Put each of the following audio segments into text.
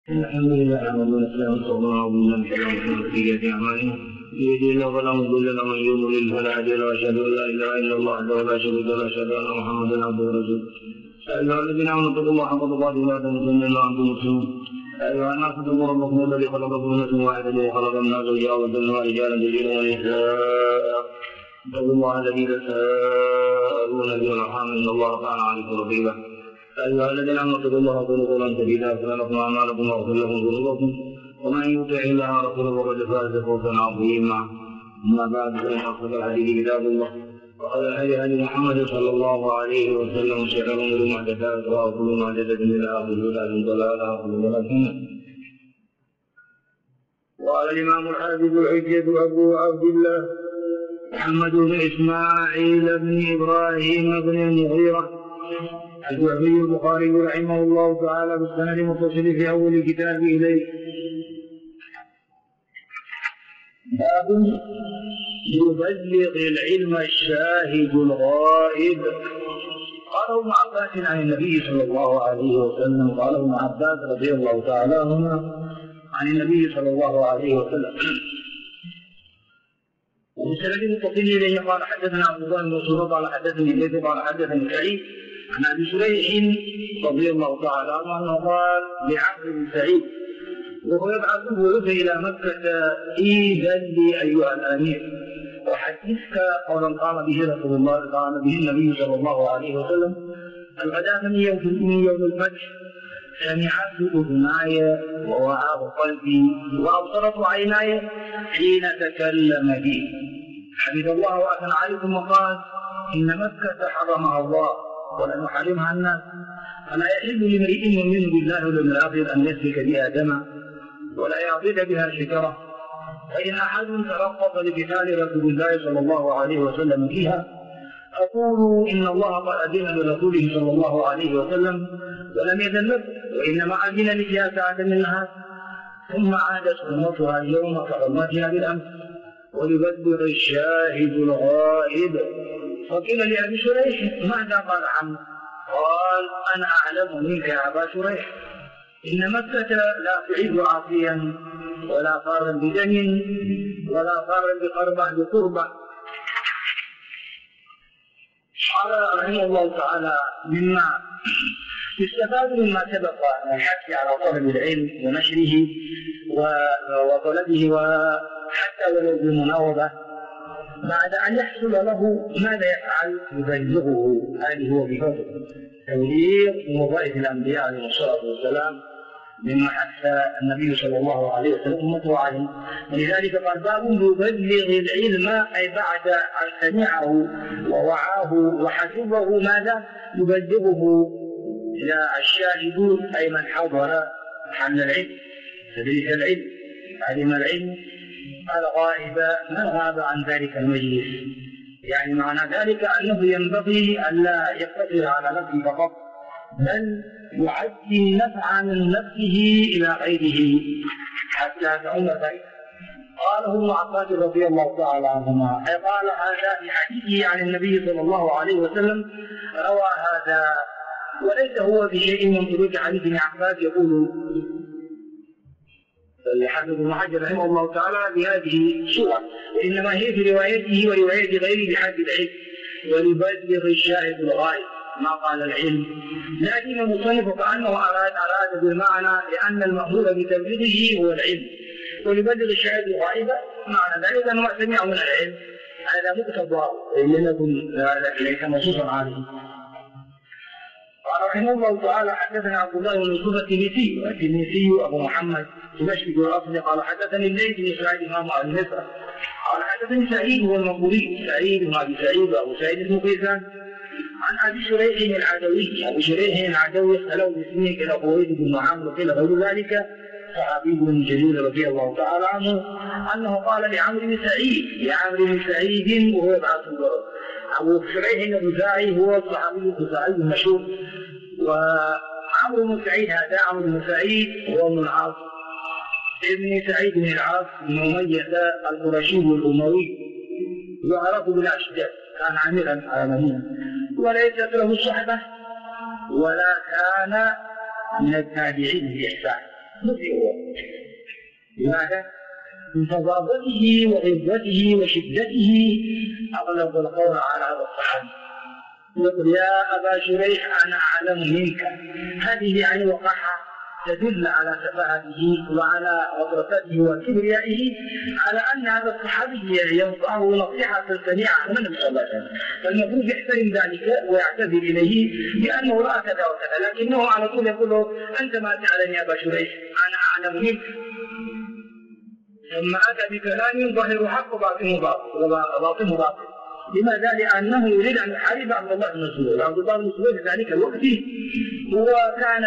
الحمد لله نحمده ونستعينه ونستغفره من شرور سيئات اعمالنا يهده الله فلا مضل له ومن يضلل فلا هادي له واشهد ان لا اله الا الله وحده لا شريك له واشهد ان محمدا عبده ورسوله. يا ايها الذين امنوا اتقوا الله حق تقاته ولا تموتن الا وانتم مسلمون. يا ايها الناس اتقوا ربكم الذي خلقكم من نفس واحده وخلق منها زوجها وبث منهما رجالا كثيرا ونساء. اتقوا الله الذي تساءلون به والارحام ان الله كان عليكم رقيبا. يا أيها الذين آمنوا اتقوا الله وقولوا قولا سديدا يغفر لكم أعمالكم ويغفر لكم ذنوبكم ومن يطع الله ورسوله فقد فاز فوزا عظيما. أما بعد فإن أصدق الحديث كتاب الله وخير الهدي هدي محمد صلى الله عليه وسلم وشر الأمور محدثاتها وكل محدثة بدعة وكل بدعة ضلالة وكل ضلالة في النار. قال الإمام الحافظ الحجة أبو عبد الله محمد بن إسماعيل بن إبراهيم بن المغيرة الجعفي البخاري رحمه الله تعالى بالسند المتصل في أول كتابه إليه. باب يبلغ العلم الشاهد الغائب. قال ابن عباس عن النبي صلى الله عليه وسلم قال ابن عباس رضي الله تعالى عنهما عن النبي صلى الله عليه وسلم وبسند المتصل إليه قال حدثنا عبد الله بن مسعود قال حدثني زيد قال حدثني سعيد عن ابي شريح رضي الله تعالى عنه انه قال لعمرو بن سعيد وهو يبعثه الى مكه ايذا لي ايها الامير وحدثك قولا قام به رسول الله قام به النبي صلى الله عليه وسلم الغداة من يوم الفتح سمعت اذناي ووعاه قلبي وابصرت عيناي حين تكلم بي حمد الله واثنى عليكم وقال ان مكه حرمها الله ولن يحرمها الناس فلا يحل لامرئ يؤمن بالله واليوم الاخر ان يسفك بها دما ولا يعضد بها شجره فان احد ترقب لقتال رسول الله صلى الله عليه وسلم فيها اقول ان الله قد اذن لرسوله صلى الله عليه وسلم ولم يذن له وانما اذن لفيها ساعه من النهار ثم عادت امتها اليوم كحرمتها بالامس وليبلغ الشاهد الغائب. وقيل لأبي شريح ماذا قال عمرو؟ قال أنا أعلم منك يا أبا شريح إن مكة لا تعز عاصيا ولا فارا بدم ولا فارا بقربة. قال رحمه الله تعالى مما يستفاد مما سبق من الحث على طلب العلم ونشره وطلبه وحتى ولو بالمناوبة بعد أن يحصل له ماذا يفعل؟ يبلغه. هذه هو بفضل تبليغ وظائف الأنبياء عليهم الصلاة والسلام مما حث النبي صلى الله عليه وسلم أمته عليه. ولذلك قال باب يبلغ العلم أي بعد أن سمعه ووعاه وحفظه ماذا؟ يبلغه إلى الشاهدون أي من حضر محل العلم تدريس العلم علم العلم الغائب من غاب عن ذلك المجلس. يعني معنى ذلك أنه ينبغي ألا يقتصر على نفسه فقط بل يعدي النفع من نفسه إلى غيره حتى تعم ذلك. قاله ابن عباس رضي الله تعالى عنهما أي قال هذا في حديثه عن النبي صلى الله عليه وسلم روى هذا وليس هو بشيء من طريق حديث ابن عباس يقول الحافظ ابن حجر رحمه الله تعالى بهذه الصورة وإنما هي في روايته ورواية غيره بحد العلم وليبلغ الشاهد الغائب ما قال العلم. لكن المصنف كأنه أراد بالمعنى لأن المأمور بتبليغه هو العلم وليبلغ الشاهد الغائب معنى ذلك أنه سمعه من العلم هذا مقتضى لم يكن ليس منصوصا عليه. قال رحمه الله تعالى حدثنا عبد الله بن يوسف التنيسي أبو محمد دمشق الأصل قال حدثني الليث بن سعيد إمام أهل مصر قال حدثني سعيد هو المقبوري سعيد بن أبي سعيد وأبو سعيد بن قيسان عن أبي شريح العدوي. أبو شريح العدوي اختلوا باسمه إلى قويد بن عمرو وقيل غير ذلك صحابي بن جليل رضي الله تعالى عنه أنه قال لعمرو بن سعيد وهو يبعث أبو شريح الخزاعي هو الصحابي الخزاعي المشهور وعمرو بن سعيد هذا عمرو بن سعيد هو ابن العاص ابن سعيد بن العاص بن أمية القرشي الأموي يعرف بالأشجار كان عاملا على مدينة وليست له صحبة ولا كان من التابعين بإحسان مثل هو. لماذا؟ من فظاظته وغلظته وشدته أغلب القول على هذا الصحابي. يقول يا أبا شريح أنا أعلم منك. هذه يعني وقاحة تدل على سفاهته وعلى غطرسته وكبريائه، على أن هذا الصحابي ينصحه نصيحة سريعة من النبي صلى الله عليه وسلم، فالمفروض يحترم ذلك ويعتذر إليه بأنه لا كذا وكذا، لكنه على طول يقول له أنت ما تعلم يا أبا شريح أنا أعلم منك. ثم أتى بكلام ظاهر حق وباطنه باطل. لماذا؟ لأنه يريد أن يحارب عبد الله بن الزبير. عبد الله بن الزبير في ذلك الوقت هو كان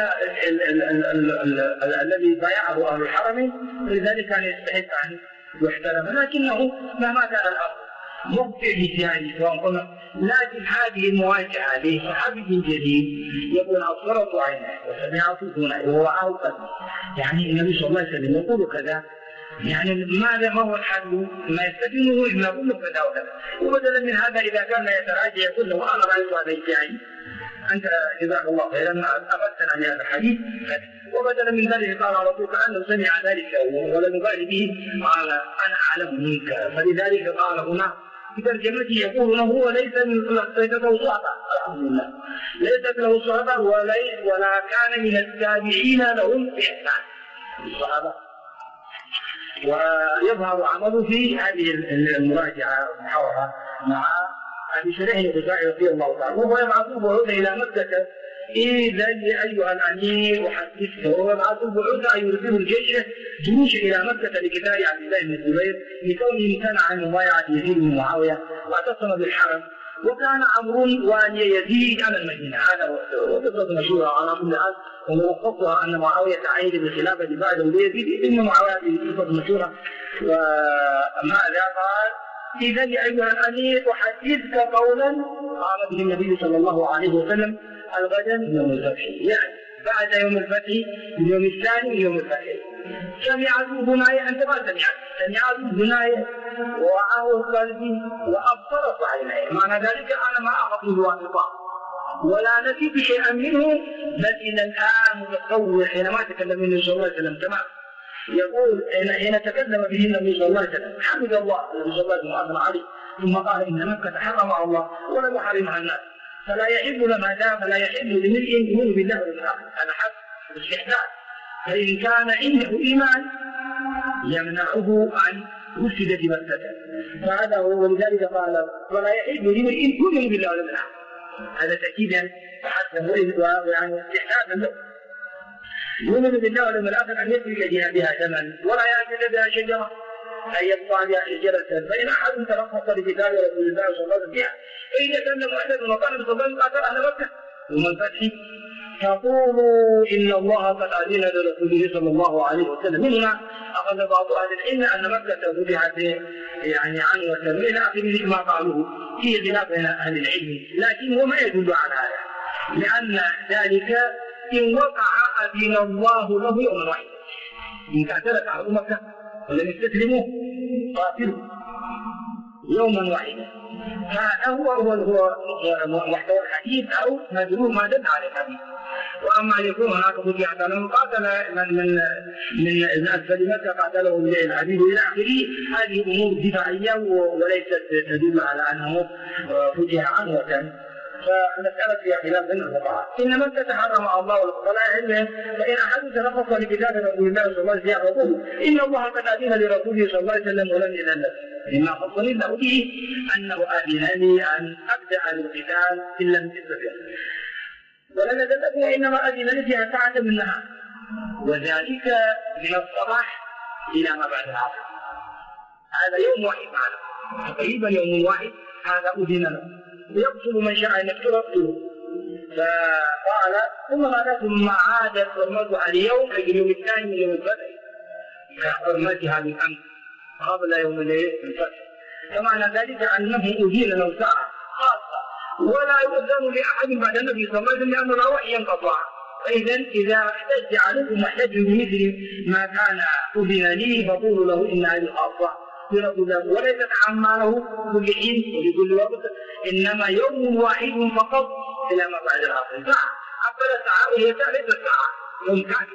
الذي بايعه أهل الحرم، ولذلك كان يستحق أن يحترم، لكنه مهما كان الأمر مخطئ اجتهادي سواء قلنا. لكن هذه المواجهة لصحابي جديد يقول أبصرت عينه وسمعت أذني ووعاه قلبي، يعني النبي صلى الله عليه وسلم يقول كذا، يعني ماذا ما هو الحل؟ ما يستدينه إلا كل كذا وكذا. وبدلا من هذا إذا كان يتراجع يقول له أنا رأيت هذا الجاهل، أنت جزاك الله خيرا أفدتنا بهذا الحديث. وبدلا من ذلك قال على طول كأنه سمع ذلك ولم يبالي به، قال أنا أعلم منك. فلذلك قال هنا في ترجمته يقول له ليس له صحبة، الحمد لله ليست له صحبة ولا كان من التابعين لهم بإحسان الصحابة. ويظهر عمله في هذه المراجعة المحاورة مع أبي شريح الخزاعي رضي الله تعالى، وهو يبعث بعوث إلى مكة إذا أيها الأمير أحدثك، وهو يبعث بعوث أن يرسل الجيش جيوش إلى مكة لقتال عبد الله بن الزبير لكونه امتنع عن مبايعة يزيد بن معاوية واعتصم بالحرم، وكان أمر والي يزيد على المدينة. هذا هو قصة مشهورة على كل حال، وملخصها أن معاوية عيد بالخلافة بعده ليزيد بن معاوية في قصة مشهورة. وماذا قال؟ إذا أيها الأمير أحدثك قولا قال به النبي صلى الله عليه وسلم الغدا يوم الفتح، يعني بعد يوم الفتح اليوم الثاني من يوم الفتح. سمعت بناية، أنت ما سمعت بناية ووعاه قلبي وأبصرت عيني، معنى ذلك أنا ما أخذ الواسطة ولا نسيت شيئا منه، بل إلى الآن متصور حينما تكلم النبي صلى الله عليه وسلم تمام. يقول حين تكلم به النبي صلى الله عليه وسلم حمد الله النبي صلى الله عليه وسلم، ثم قال إن مكة حرمها الله ولم يحرمها الناس، فلا يحل لما دام فلا يحل لمرء يؤمن بالله واليوم الآخر، هذا حق الاستحلال. فإن كان عنده إيمان يمنعه عن مفسدة مكة، فهذا هو. ولذلك قال ولا يحل لمرء يؤمن بالله واليوم الآخر، هذا تأكيدا وحسن ويعني استحلالا له. يؤمن بالله واليوم الآخر أن يسلك بها دما ولا يأكل بها شجرة، أن يقطع بها شجرة، فإن أحد ترخص لكتاب رسول الله صلى الله عليه وسلم فإن كان محدث وقال صلى الله عليه وسلم أهل مكة ومن الفتح تقولوا إن الله قد أذن لرسوله صلى الله عليه وسلم. هنا أخذ بعض أهل العلم أن مكة فتحت يعني عنوة إلى آخره ما قالوه في خلاف أهل العلم، لكن هو ما يدل على هذا، لأن ذلك إن وقع أذن الله له يوم واحد. إن اعترف على مكة ولم يستسلموا قاتلوا يوما واحدا. هذا هو محتوى الحديث أو مدلول ما دل على الحديث. وأما أن يكون هناك فتحت لهم قاتل من أسفل مكة قاتلهم العبيد إلى آخره، هذه أمور دفاعية وليست تدل على أنه فتح عنوة. فالمسألة فيها خلاف بين الفقهاء. إن مكة حرم الله ولا يحل، فإن أحد تنقص لكتاب رسول الله صلى الله عليه وسلم يقول إن الله قد أذن لرسوله صلى الله عليه وسلم ولم يأذن له، مما خصني الله به أنه أذن لي أن أبدأ بالقتال إن لم تستطع، ولم يأذن له إنما أذن لي فيها ساعة من النهار، وذلك من الصباح إلى ما بعد العصر. هذا يوم واحد معنا تقريبا يوم واحد، هذا أذن له يقتل من شاء أن يقتله. فقال ثم عادت حرمتها اليوم أي اليوم الثاني من يوم الفتح كحرمتها من أمس قبل يوم الفتح. فمعنى ذلك أنه أذين له ساعة خاصة ولا يؤذن لأحد بعد النبي صلى الله عليه وسلم لأنه لا وحي ينقطع. فإذا إذا احتج عليكم واحتجوا بمثل ما كان أذن لي فقولوا له إن هذه خاصة برسول الله وليست عامة له كل حين ولكل وقت، إنما يوم واحد فقط إلى ما بعد العصر. ساعة أقل ساعة وهي ليست ساعة يوم كامل،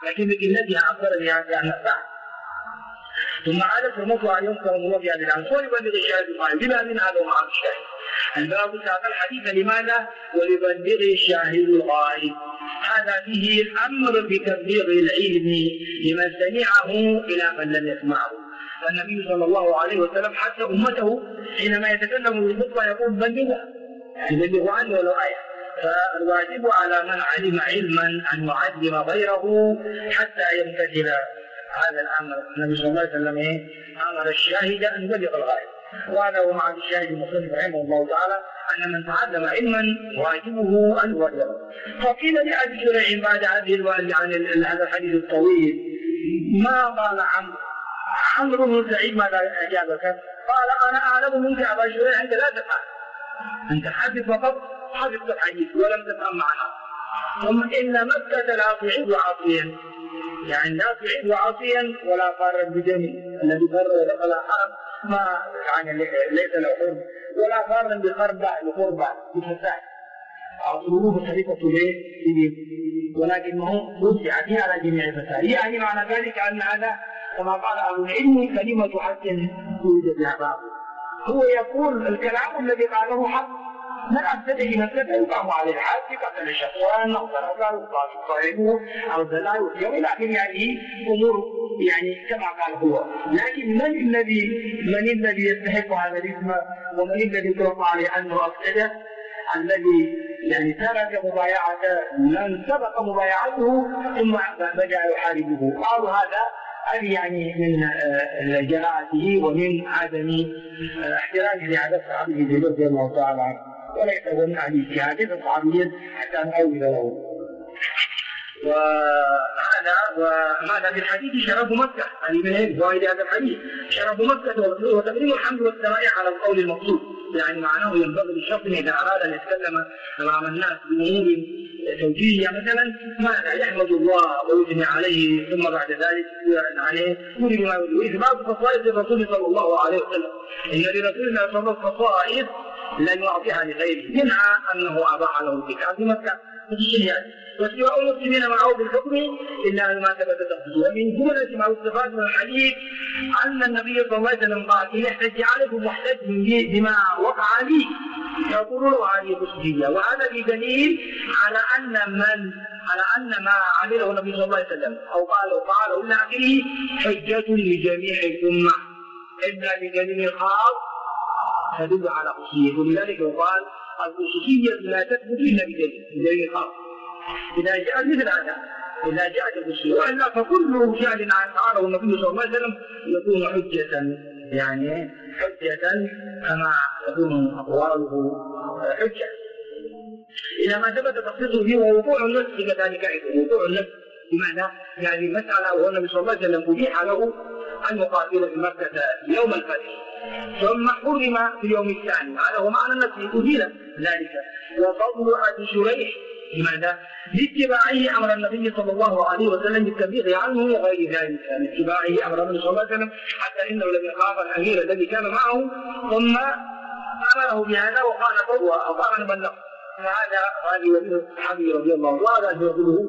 لكن بقلتها عبرني عن الساعة. ثم عادت فرمته أن يذكر الله في هذه الآية وليبلغ الشاهد الغائب. بما من هذا ومع الشاهد الباب ساق الحديث لماذا؟ وليبلغ الشاهد الغائب. هذا فيه الأمر بتبليغ العلم لمن سمعه إلى من لم يسمعه. فالنبي صلى الله عليه وسلم حتى أمته حينما يتكلم بالخطبة يقول بلغوا، يعني بلغوا عنه ولو آية. فالواجب على من علم علما أن يعلم غيره حتى يمتثل هذا الأمر. النبي صلى الله عليه وسلم أمر الشاهد أن يبلغ الغائب، وهذا هو مع الشاهد المصنف رحمه الله تعالى أن من تعلم علما واجبه أن يبلغه. فقيل لأبي شريح بعد هذه عن هذا الحديث الطويل ما قال عمرو بن سعيد ماذا أجابك؟ قال أنا أعلم منك أبا شريح أنت لا تفهم، أنت حدث فقط حفظت الحديث ولم تفهم معناه. ثم إن مكة لا تعد عاصيا، يعني لا تعد عاصيا ولا فارا بدم، الذي فر ودخل الحرم ما يعني ليس له حرم، ولا فارا بقربة لقربة بفتاح عصوه بطريقة ليه، ولكنه وسع على جميع الفتاح. يعني معنى ذلك أن هذا كما قال أهل العلم كلمة حق يوجد بها باب. هو يقول الكلام الذي قاله حق، من أبتدأ مثلا يقام على الحد قتل الشيطان أو ضرب الطائف أو زنا والجو، لكن يعني أمور يعني كما قال هو. لكن من الذي يستحق هذا الاسم، ومن الذي يطلق عليه أنه أبتدأ؟ الذي يعني ترك مبايعته من سبق مبايعته ثم بدأ يحاربه. قالوا هذا يعني من جراءته ومن عدم احترامه لهذا الصحابي الجليل رضي الله تعالى عنه، وليس هو من اهل اجتهاد الصحابيين حتى نؤول له. وهذا في الحديث شرف مكة، يعني من هذه فوائد هذا الحديث شرف مكة وتقديم الحمد والثناء على القول المقصود. يعني معناه ينبغي للشخص إذا أراد أن يتكلم أمام الناس بأمور توجيهية مثلا ماذا يحمد الله ويثني عليه، ثم بعد ذلك عليه يريد ما يريد. بعض خصائص الرسول صلى الله عليه وسلم، إن لرسول الله صلى الله عليه وسلم خصائص لن يعطيها لغيره، منها أنه أباح له الزكاة في مكة بالشريعة، واستواء المسلمين معه بالحكم إلا ما ثبت تقصده. ومن جملة ما يستفاد من الحديث أن النبي صلى الله عليه وسلم قال إن احتج عليكم محتج بما وقع لي يقولوا له هذه قصدية. وهذا بدليل على أن ما عمله النبي صلى الله عليه وسلم أو قاله إلى آخره حجة لجميع الأمة إلا بدليل خاص تدل على خصوصية. ولذلك يقال الخصوصية لا تثبت إلا بدليل خاص. إذا جاءت مثل هذا، إذا جاءت الخصوصية، وإلا فكل شأن قاله النبي صلى الله عليه وسلم يكون حجة، يعني حجة كما تكون أقواله حجة. إذا ما ثبت تخصيصه فيه ووقوع النص كذلك أيضا وقوع النص. بمعنى يعني مسألة وهو النبي صلى الله عليه وسلم أبيح له أن يقاتل في مكة يوم الفتح ثم حرم في اليوم الثاني، هذا هو معنى النص أزيل ذلك. وفضل أبي شريح لماذا؟ لاتباعه أمر النبي صلى الله عليه وسلم بالتبليغ عنه وغير ذلك، لاتباعه أمر النبي صلى الله عليه وسلم حتى إنه لم يخاف الأمير الذي كان معه ثم أمره بهذا وقال فهو من بلغ. هذه وليه الصحابي رضي الله عنه، وهذا فضله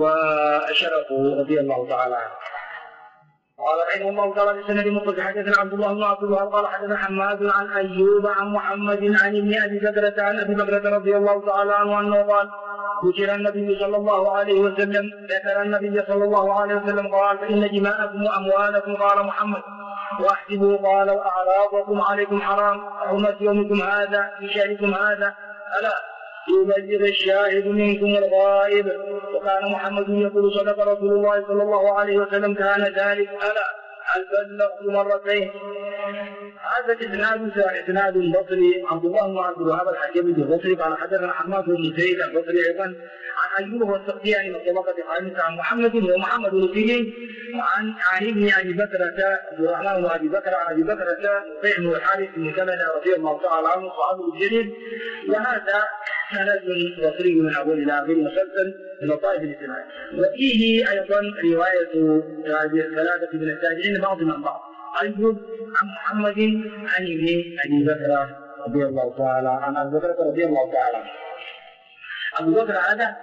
وشرفه رضي الله تعالى عنه. قال رحمه الله تعالى في سند مخرج حدثنا عبد الله بن عبد الوهاب قال حدثنا حماد عن ايوب عن محمد عن ابن ابي بكرة عن ابي بكرة رضي الله تعالى عنه انه قال ذكر النبي صلى الله عليه وسلم ذكر النبي صلى الله عليه وسلم قال فان دماءكم واموالكم قال محمد واحسبوا قال واعراضكم عليكم حرام حرمة يومكم هذا في شهركم هذا الا يبلغ الشاهد منكم الغائب. وكان محمد يقول صدق رسول الله صلى الله عليه وسلم كان ذلك الا هل بلغت مرتين. هذا اسناد بصري. عبد الله بن عبد الوهاب الحكيم البصري قال حدثنا حماد بن زيد البصري ايضا عن ايوب والسختياني من طبقه الخامسه عن محمد ومحمد بن سيرين عن ابن ابي بكرة عبد الرحمن بن ابي بكر عن ابي بكرة نفيع بن الحارث بن كندا رضي الله تعالى عنه صحابي الجليل. وهذا سند بصري من اول الى اخر مسلسل من طائف الاسلام. وفيه ايضا روايه ثلاثه من التابعين بعضهم عن بعض. أيوب عن محمد عن ابي بكر رضي الله تعالى عن ابي بكر رضي الله تعالى عنه. ابو بكر هذا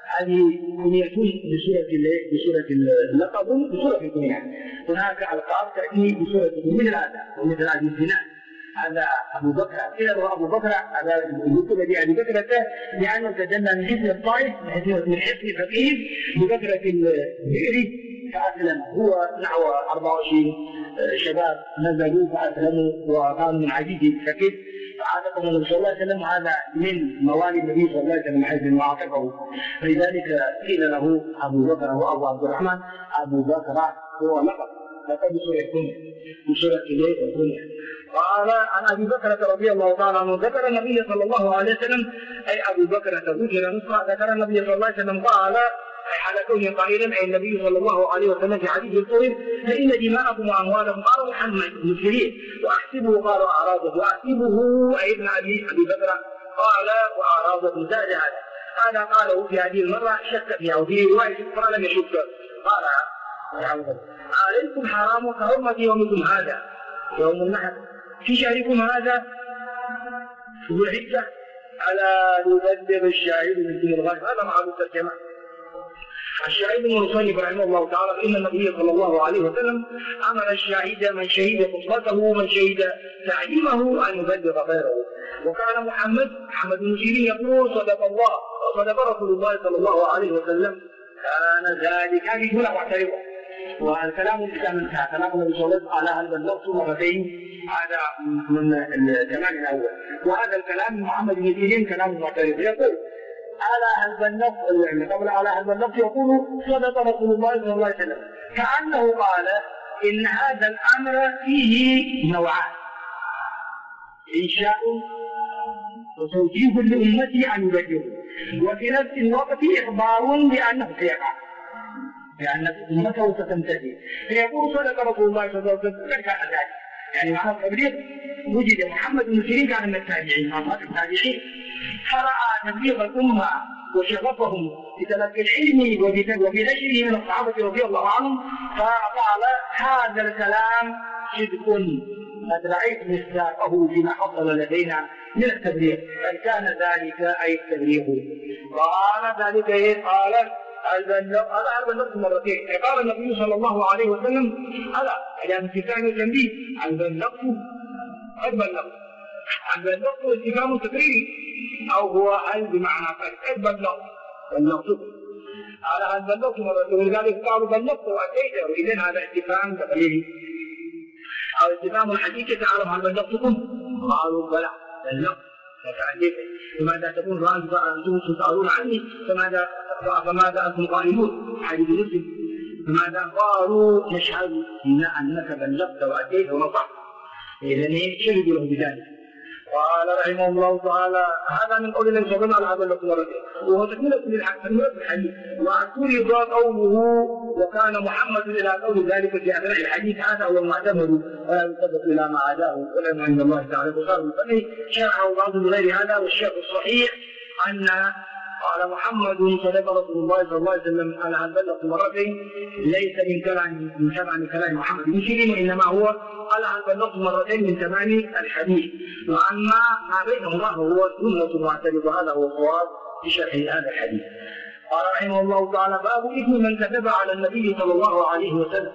هذه كنيتون بصورة اللقب بصورة الكنية. هناك ألقاب تأتي بصورة مثل هذا ومثل هذه البناء. هذا أبو بكر، إذا هو أبو بكر هذا يقول بأبي بكر لأنه تجنى من حسن الطائف من حسن فقيه ببكرة البئر فأسلم. هو نحو 24 شباب نزلوا فأسلموا وكانوا من عزيز فقيه فعاتقهم النبي صلى الله عليه وسلم. هذا من موالي النبي صلى الله عليه وسلم حيث انه عاتقه، فلذلك قيل له ابو بكر وابو عبد الرحمن. ابو بكر هو لقب بسوره الكنيه بسوره الكنيه. قال عن ابي بكر رضي الله تعالى عنه ذكر النبي صلى الله عليه وسلم اي ابو بكر ذكر نصرة ذكر النبي صلى الله عليه وسلم قال على كونه قائلا اي النبي صلى الله عليه وسلم في حديث الطويل فان دماءكم واموالكم قال محمد مسلمين واحسبه قال واعراضه واحسبه اي ابن ابي بكر قال واعراضه زاد هذا قاله في هذه المره شك فيها وفي روايه اخرى لم يشك قال عليكم حرام كحرمه يومكم هذا يوم النحر في شهركم هذا ذو الحجه الا يبلغ الشاهد منكم الغائب. هذا معنى الترجمه. الشاهد من المصنف رحمه الله تعالى فإن النبي صلى الله عليه وسلم أمر الشاهد من شهد خطبته ومن شهد تعليمه أن يبلغ غيره. وكان محمد بن سيرين يقول صدق الله وصدق رسول الله صلى الله عليه وسلم كان ذلك هذه جملة معترضة والكلام انتهى. كلام النبي صلى الله عليه وسلم على هذا اللفظ مرتين هذا من الكلام الأول. وهذا الكلام محمد بن سيرين كلام معترض يقول على هذا اللفظ قبل على هذا اللفظ يقول صدق رسول الله صلى الله عليه وسلم كأنه قال إن هذا الأمر فيه نوعان إنشاء وتوجيه لأمتي أن يبلغوا وفي نفس الوقت إخبار بأنه سيقع لأن أمته ستنتهي. فيقول صدق رسول الله صلى الله عليه وسلم كان ذلك يعني معنى التبليغ وجد محمد بن سيرين كان من التابعين فرأى تبليغ الأمة وشغفهم بتلقي العلم وبنشره من الصحابة رضي الله عنهم فقال هذا الكلام صدق قد رأيت مصداقه فيما حصل لدينا من التبليغ بل كان ذلك أي التبليغ. قال ذلك قال هذا النص مرتين. قال النبي صلى الله عليه وسلم يعني في كان التنبيه النص قد بلغ النص استفهام تقريري أو هو هل بمعنى قد بلغ والنص على هذا النص مرتين. ولذلك قالوا بلغت وأتيت وإذن هذا استفهام تقريري أو استفهام الحديث تعرف هل بلغتكم قالوا بلى بلغت فتعجبت لماذا تكون أنتم تسألون عني فماذا أنتم قائلون حديث مسلم فماذا قالوا نشهد أنك بلغت وأتيت ونطعت إذن شهدوا له بذلك. قال رحمه الله تعالى هذا من قول النبي صلى الله عليه وسلم وهو تكملة الحديث واعترض قوله وكان محمد إلى قول ذلك في أثناء الحديث هذا هو المعتمد ولا يصدق إلى ما عداه ولا عند الله تعالى وصار بالفقه شرعه بعض بغير هذا. والشيخ الصحيح أن قال محمد صدق رسول الله صلى الله عليه وسلم على أن بلغ مرتين ليس من كلام محمد بن سيرين وإنما هو قال أن بلغت مرتين من تمام الحديث وأما ما بينهما هو جملة معترض وهذا هو الصواب في شرح هذا الحديث. قال رحمه الله تعالى باب إثم من كذب على النبي صلى الله عليه وسلم.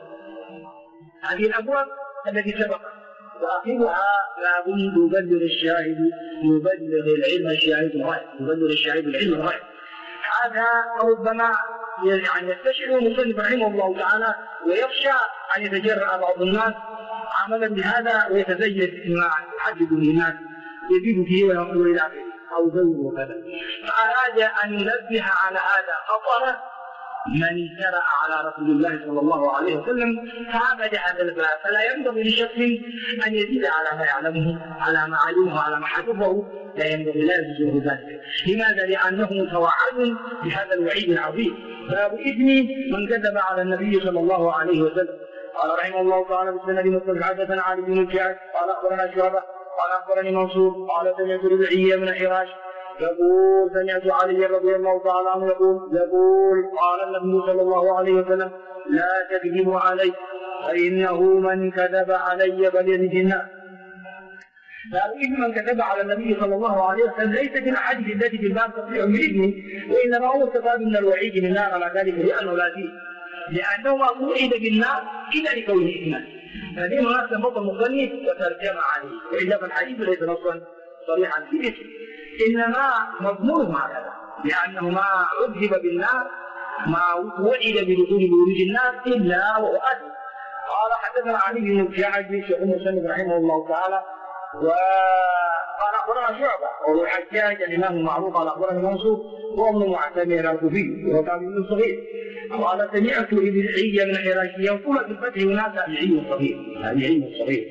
هذه الأبواب التي سبقت وآخرها باب يبلغ الشاهد يبلغ العلم الشاهد الغائب يبلغ الشاهد العلم الغائب. هذا ربما يعني يستشعر المصنف رحمه الله تعالى ويخشى أن يتجرأ بعض الناس عملا بهذا ويتزيد بما يحدد الناس يزيد فيه ويقول إلى آخره أو زوج وكذا. فأراد أن ينبه على هذا خطر من اجترأ على رسول الله صلى الله عليه وسلم فعبد هذا الباب. فلا ينبغي لشخص أن يزيد على ما يعلمه على ما علمه على ما حفظه لا ينبغي لا يزيده ذلك. لماذا؟ لأنه متوعد بهذا الوعيد العظيم. باب إثم من كذب على النبي صلى الله عليه وسلم. قال رحمه الله تعالى بسند مسلم حدثنا علي بن الجعد قال أخبرنا شعبة قال أخبرني منصور قال سمعت ربيعية بن حراش يقول سمعت علي رضي الله تعالى عنه يقول قال النبي صلى الله عليه وسلم لا تكذبوا علي فإنه من كذب علي فليجد النار. لكن من كتب على النبي صلى الله عليه وسلم ليس في الاحاديث التي في الباب تصريح باذنه، وانما هو استفاد من الوعيد من النار على ذلك لانه لا دين، لانه ما وعد بالنار الا لكونه اثما. هذه مناسبه نص المصنف وترجم عليه، والا فالحديث ليس نصا صريحا في الاسم، انما مضمونه هكذا، لانه ما عذب بالنار ما وعد بدخول بورود النار الا وهو اثم. قال حدثنا علي بن الجعد شيخ المصنف رحمه الله تعالى، وقال اخبرنا شعبه وهو الحجاج الامام المعروف، قال اخبرنا منصور وابن معتمر الكوفي وهو تابعي صغير، قال سمعت ربيعي من حراشيه وطول في الفتح هناك تابعي صغير،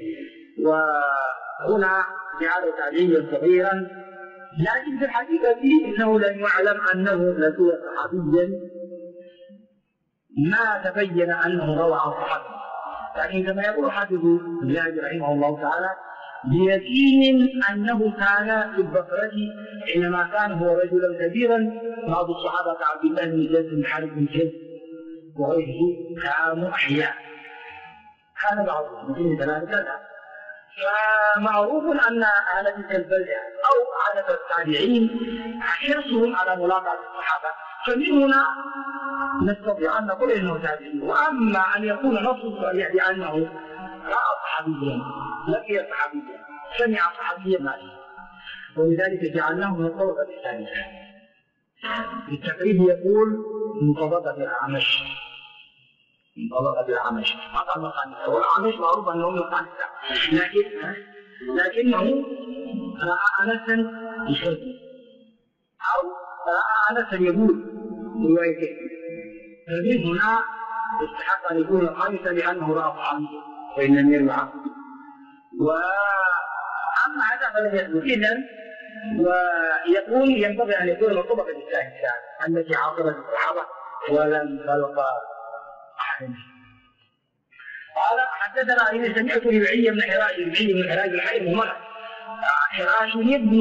وهنا جعل تابعيا صغيرا، لكن في الحقيقه انه لم يعلم انه ليس صحابيا، ما تبين انه روى عن صحابي، لكن كما يقول حافظ الذهبي رحمه الله تعالى بيقين انه كان في البصره حينما كان هو رجلا كبيرا، بعض الصحابه كعبد الله بن زيد بن حارث بن زيد وغيره كانوا احياء، كان بعضهم من ذلك. فمعروف ان اهل تلك البلده او عاده التابعين حرصهم على ملاقاه الصحابه، فمن هنا نستطيع ان نقول انه تابعي. واما ان يكون نص صريح بانه راى صحابيا لقي صحابيا سمع صحابيا مالي، ولذلك جعلناه من الطبقه الثالثه. التقريب يقول من طبقه الاعمش، من طبقه الاعمش قطع الخامسه، والاعمش معروف انه من الخامسه، لكنه راى انسا يشرب او راى انسا يقول روايته، فمن هنا استحق ان يكون الخامسه لانه راى صحابيا وان لم يروي عنه. واما هذا فلم يثبت اذن، ويكون ينبغي ان يكون من الطبقه الثالثه التي عاصرت الصحابه ولم تلقى احد. قال حدثنا اني سمعت ربيعي بن حراش، ربيعي بن حراش الحي مهمله، حراش بن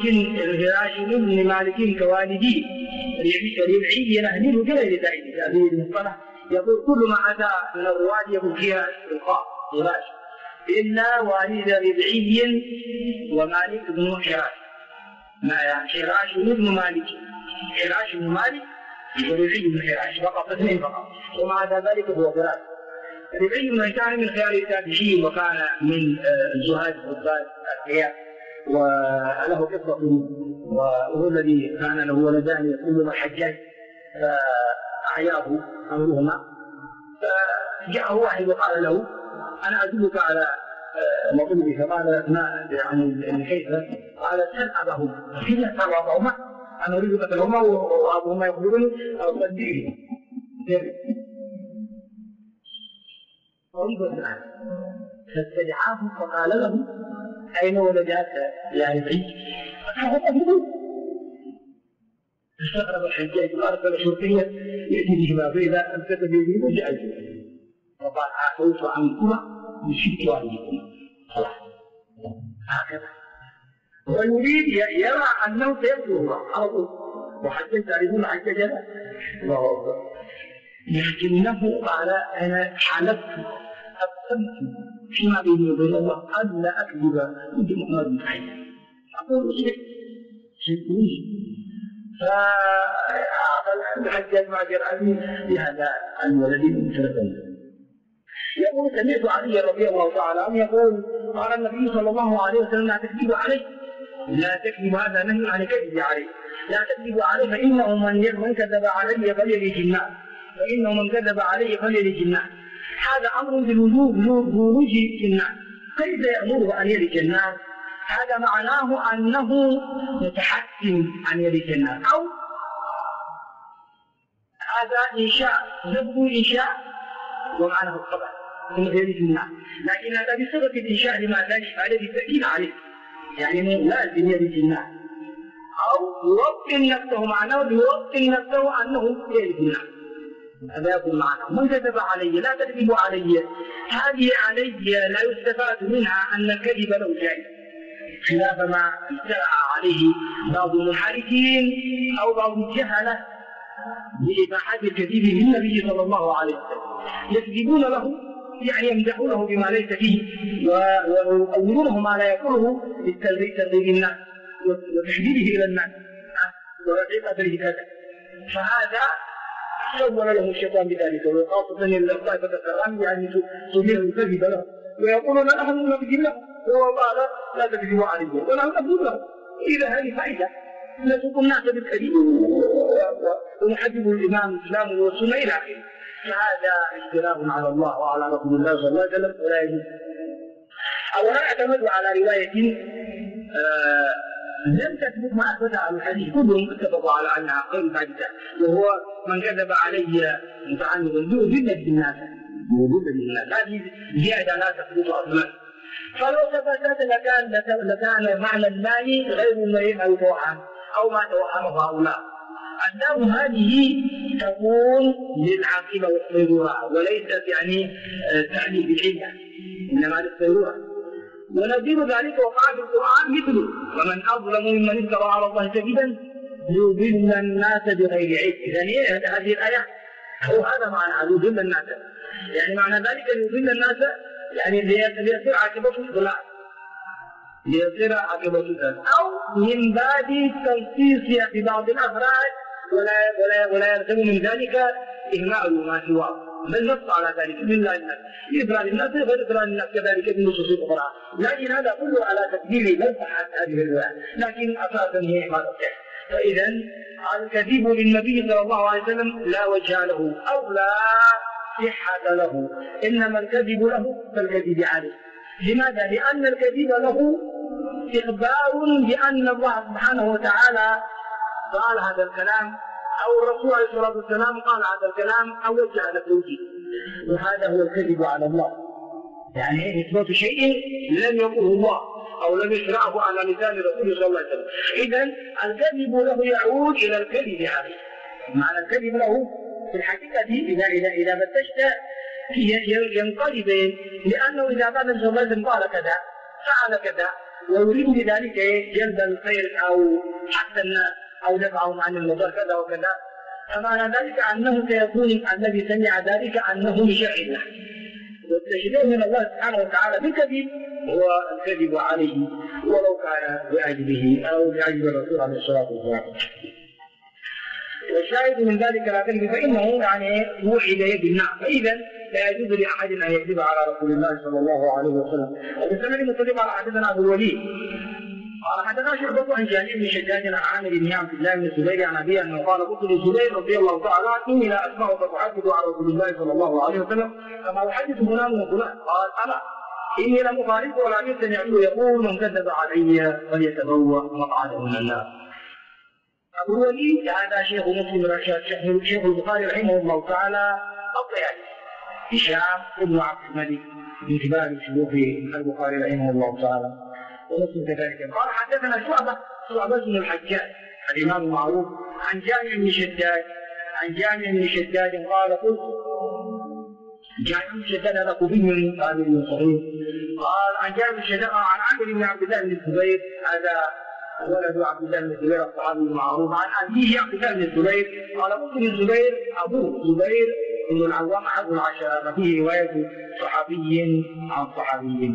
مالك كوالدي، ربيعي نهديه بغير زائد ابي المصطلح يقول كل ما اتى من الرواد يقول فيها القاء حراش الا والد ربيعي ومالك بن حراش، حراش بن مالك، حراش بن مالك وربيعي بن حراش فقط، اثنين فقط، ومع ذلك هو فراش. ربيعي بن كان من خيار التابعين وكان من الزهاد العباد الاثرياء، وله قصه وهو الذي كان له ولدان يقولهما الحجاج فاحياه امرهما، فجاءه واحد وقال له انا ادلك على مطلوبي، فقال ما يعني كيف؟ قال سل اباهما، فكيف يسال اباهما؟ انا اريد قتلهما وابوهما يخبرني او صدقني. فاستدعاه فقال له اين ولدك يا ربيعي؟ استغرب الحجاج وارسل شرطيا ياتي بهما، فاذا امسك بيده وجعل فقال عفوت عنكما بشرك والدكما، خلاص هكذا. ويريد يرى انه سيبلغ على طول، وحتى تعرفون حجاجنا الله اكبر، لكنه قال انا حلفت اقسمت فيما بيني وبين الله ان لا اكذب ضد محمد بن حي، اقول شركوني. فاخذ الحجاج مع جرأته بهذا الولد المتلفن. يقول سمعت علي رضي الله تعالى عنه يقول قال النبي صلى الله عليه وسلم لا تكذب عليه، لا تكذب، هذا نهي عن الكذب عليه، لا تكذب عليه فانه من كذب علي فليلج النار، فانه من كذب علي فليلج النار. هذا امر بالوجوب في النار، كيف يامره ان يلج النار؟ هذا معناه انه متحكم ان يلج النار، او هذا انشاء، لفظ انشاء ومعناه الخبر ثم يلج النار، لكن هذا بصيغه الانشاء لما لا اشكال بالتاكيد عليه، يعني لازم يلج النار، او يوطن نفسه، معناه يوطن نفسه انه يلج النار. هذا يكون معناه من كذب علي لا تكذبوا علي، هذه علي لا يستفاد منها ان الكذب له جائز، خلاف ما اجترأ عليه بعض المنحرفين او بعض الجهله بإباحة الكذب للنبي صلى الله عليه وسلم، يكذبون له يعني يمدحونه بما ليس فيه ويؤولونه ما لا يقوله لترغيب الناس وتحديده الى الناس ورفع قدره كذا. فهذا سول له الشيطان بذلك، وخاصة الطائفة الكرام يعني تظهر الكذب له ويقولون نحن نكذب له، وهو قال لا تكذبوا عليه ونحن نكذب له. إذا هذه فائدة نسوق الناس بالكذب ونحجب الإمام الإسلام والسنة إلى آخره. فهذا اجتناب على الله وعلى رسول الله صلى الله عليه وسلم ولا يجوز. أولا اعتمدوا على رواية لم تثبت ما اثبتها على الحديث، كلهم اتفقوا على انها غير ثابته، وهو من كذب علي متعمدا يؤذن بالناس، هذه زياده لا تثبت اصلا. فلو ثبتت لكان معنى المال غير ما يتوهم او ما توهمه هؤلاء. اللام هذه تكون للعاقبه والصيروره وليست يعني تعني بالعله، انما للصيروره. ونذير ذلك وقع في القرآن مثله: ومن أظلم ممن افترى على الله كذبا ليضل الناس بغير علم. إذن هذه الآية هو هذا معنى ليضل الناس، يعني معنى ذلك ليضل الناس يعني ليصير عاقبته الضلال، ليصير عاقبته الضلال، أو من باب التنصيص في بعض الأفراد ولا يلزم من ذلك إهمال ما سواه، بل نص على ذلك من الله الناس لإضلال الناس غير إضلال الناس كذلك في نصوص أخرى. لكن هذا كله على تكبير من صحت هذه الرواية، لكن أساسا هي إهمال الصحة. فإذا الكذب للنبي صلى الله عليه وسلم لا وجه له أو لا صحة له، إنما الكذب له كالكذب عليه. لماذا؟ لأن الكذب له إخبار بأن الله سبحانه وتعالى قال هذا الكلام أو الرسول عليه الصلاة والسلام قال هذا الكلام أو وجه للتوجيه، وهذا هو الكذب على الله، يعني إثبات شيء لم يقله الله أو لم يشرعه على لسان رسوله صلى الله عليه وسلم. إذن الكذب له يعود إلى الكذب عليه. معنى الكذب له في الحقيقة إذا فتشت ينقلب، لأنه إذا قال النبي صلى الله عليه وسلم قال كذا فعل كذا ويريد بذلك جلب الخير أو حتى الناس أو دفعهم عن المضر كذا وكذا، فمعنى ذلك أنه سيكون الذي سمع ذلك أنه بشرع الله، والتشريع من الله سبحانه وتعالى بالكذب هو الكذب عليه ولو كان بأجله أو بأجل الرسول عليه الصلاة والسلام. والشاهد من ذلك لا كذب فإنه يعني وحد يد النار، فإذا لا يجوز لأحد أن يكذب على رسول الله صلى الله عليه وسلم. وبالسند المتفق على حدثنا أبو الوليد قال حدثنا شعبة عن جابر بن شداد عن عامر بن عبد الله بن الزبير عن أبيه أنه قال: قلت للزبير رضي الله تعالى عنه: إني لا أسمعك تحدث عن رسول الله صلى الله عليه وسلم كما يحدث فلان وفلان. قال: أنا إني لم أخالفه ولكن سمعته يقول: من كذب علي فليتبوأ مقعده من النار. أبو الوليد هذا شيخ مسلم شيخ البخاري رحمه الله تعالى الطيالسي هشام بن عبد الملك من كبار شيوخ البخاري رحمه الله تعالى ومسلم كذلك. قال: حدثنا شعبة بن الحجاج الإمام المعروف عن جامع بن شداد قال: قلت جامع بن شداد هذا قبي قابل صغير. قال: عن جامع بن شداد عن عامر بن عبد الله بن الزبير هذا ولد عبد الله بن الزبير الصحابي المعروف عن أبيه عبد الله بن الزبير قال: قلت للزبير أبوه زبير بن العوام أحد العشرة، ففيه رواية صحابي عن صحابي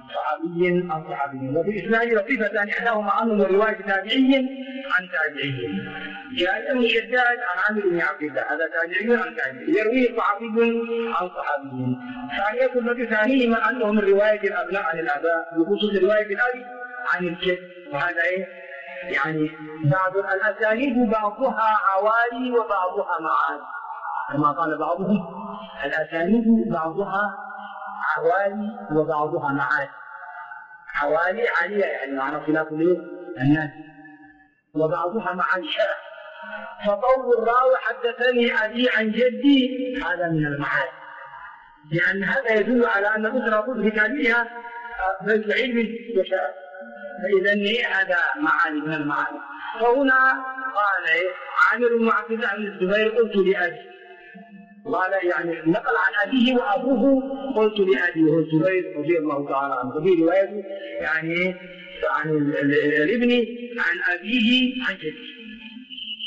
وفي الإسناد لطيفتان إحداهما عنه ورواية تابعي عن تابعي. جاء ابن شداد عن عامر بن عبد الله هذا تابعي عن تابعي يرويه صحابي عن صحابي. ثانيهما أنه من رواية الأبناء عن الآباء بخصوص رواية الأب عن الجد، وهذا يعني بعض الأسانيد بعضها عوالي وبعضها معاني، كما قال بعضهم الأسانيد بعضها عوالي وبعضها معاني. حوالي عالية يعني معنى خلاف الناس، وبعضها معاني شرع. فقول الراوي حدثني أبي عن جدي هذا من المعاني، لأن هذا يدل على أن الأسرة تدرك بها بيت علم وشرع، فإذا هذا معاني من المعاني. فهنا قال عامر بن عبد الله بن الزبير: قلت لأبي، قال يعني نقل عن أبيه وأبوه قلت لأبي وهو الزبير رضي الله تعالى عنه. وفي رواية يعني عن الابن عن أبيه عن جده.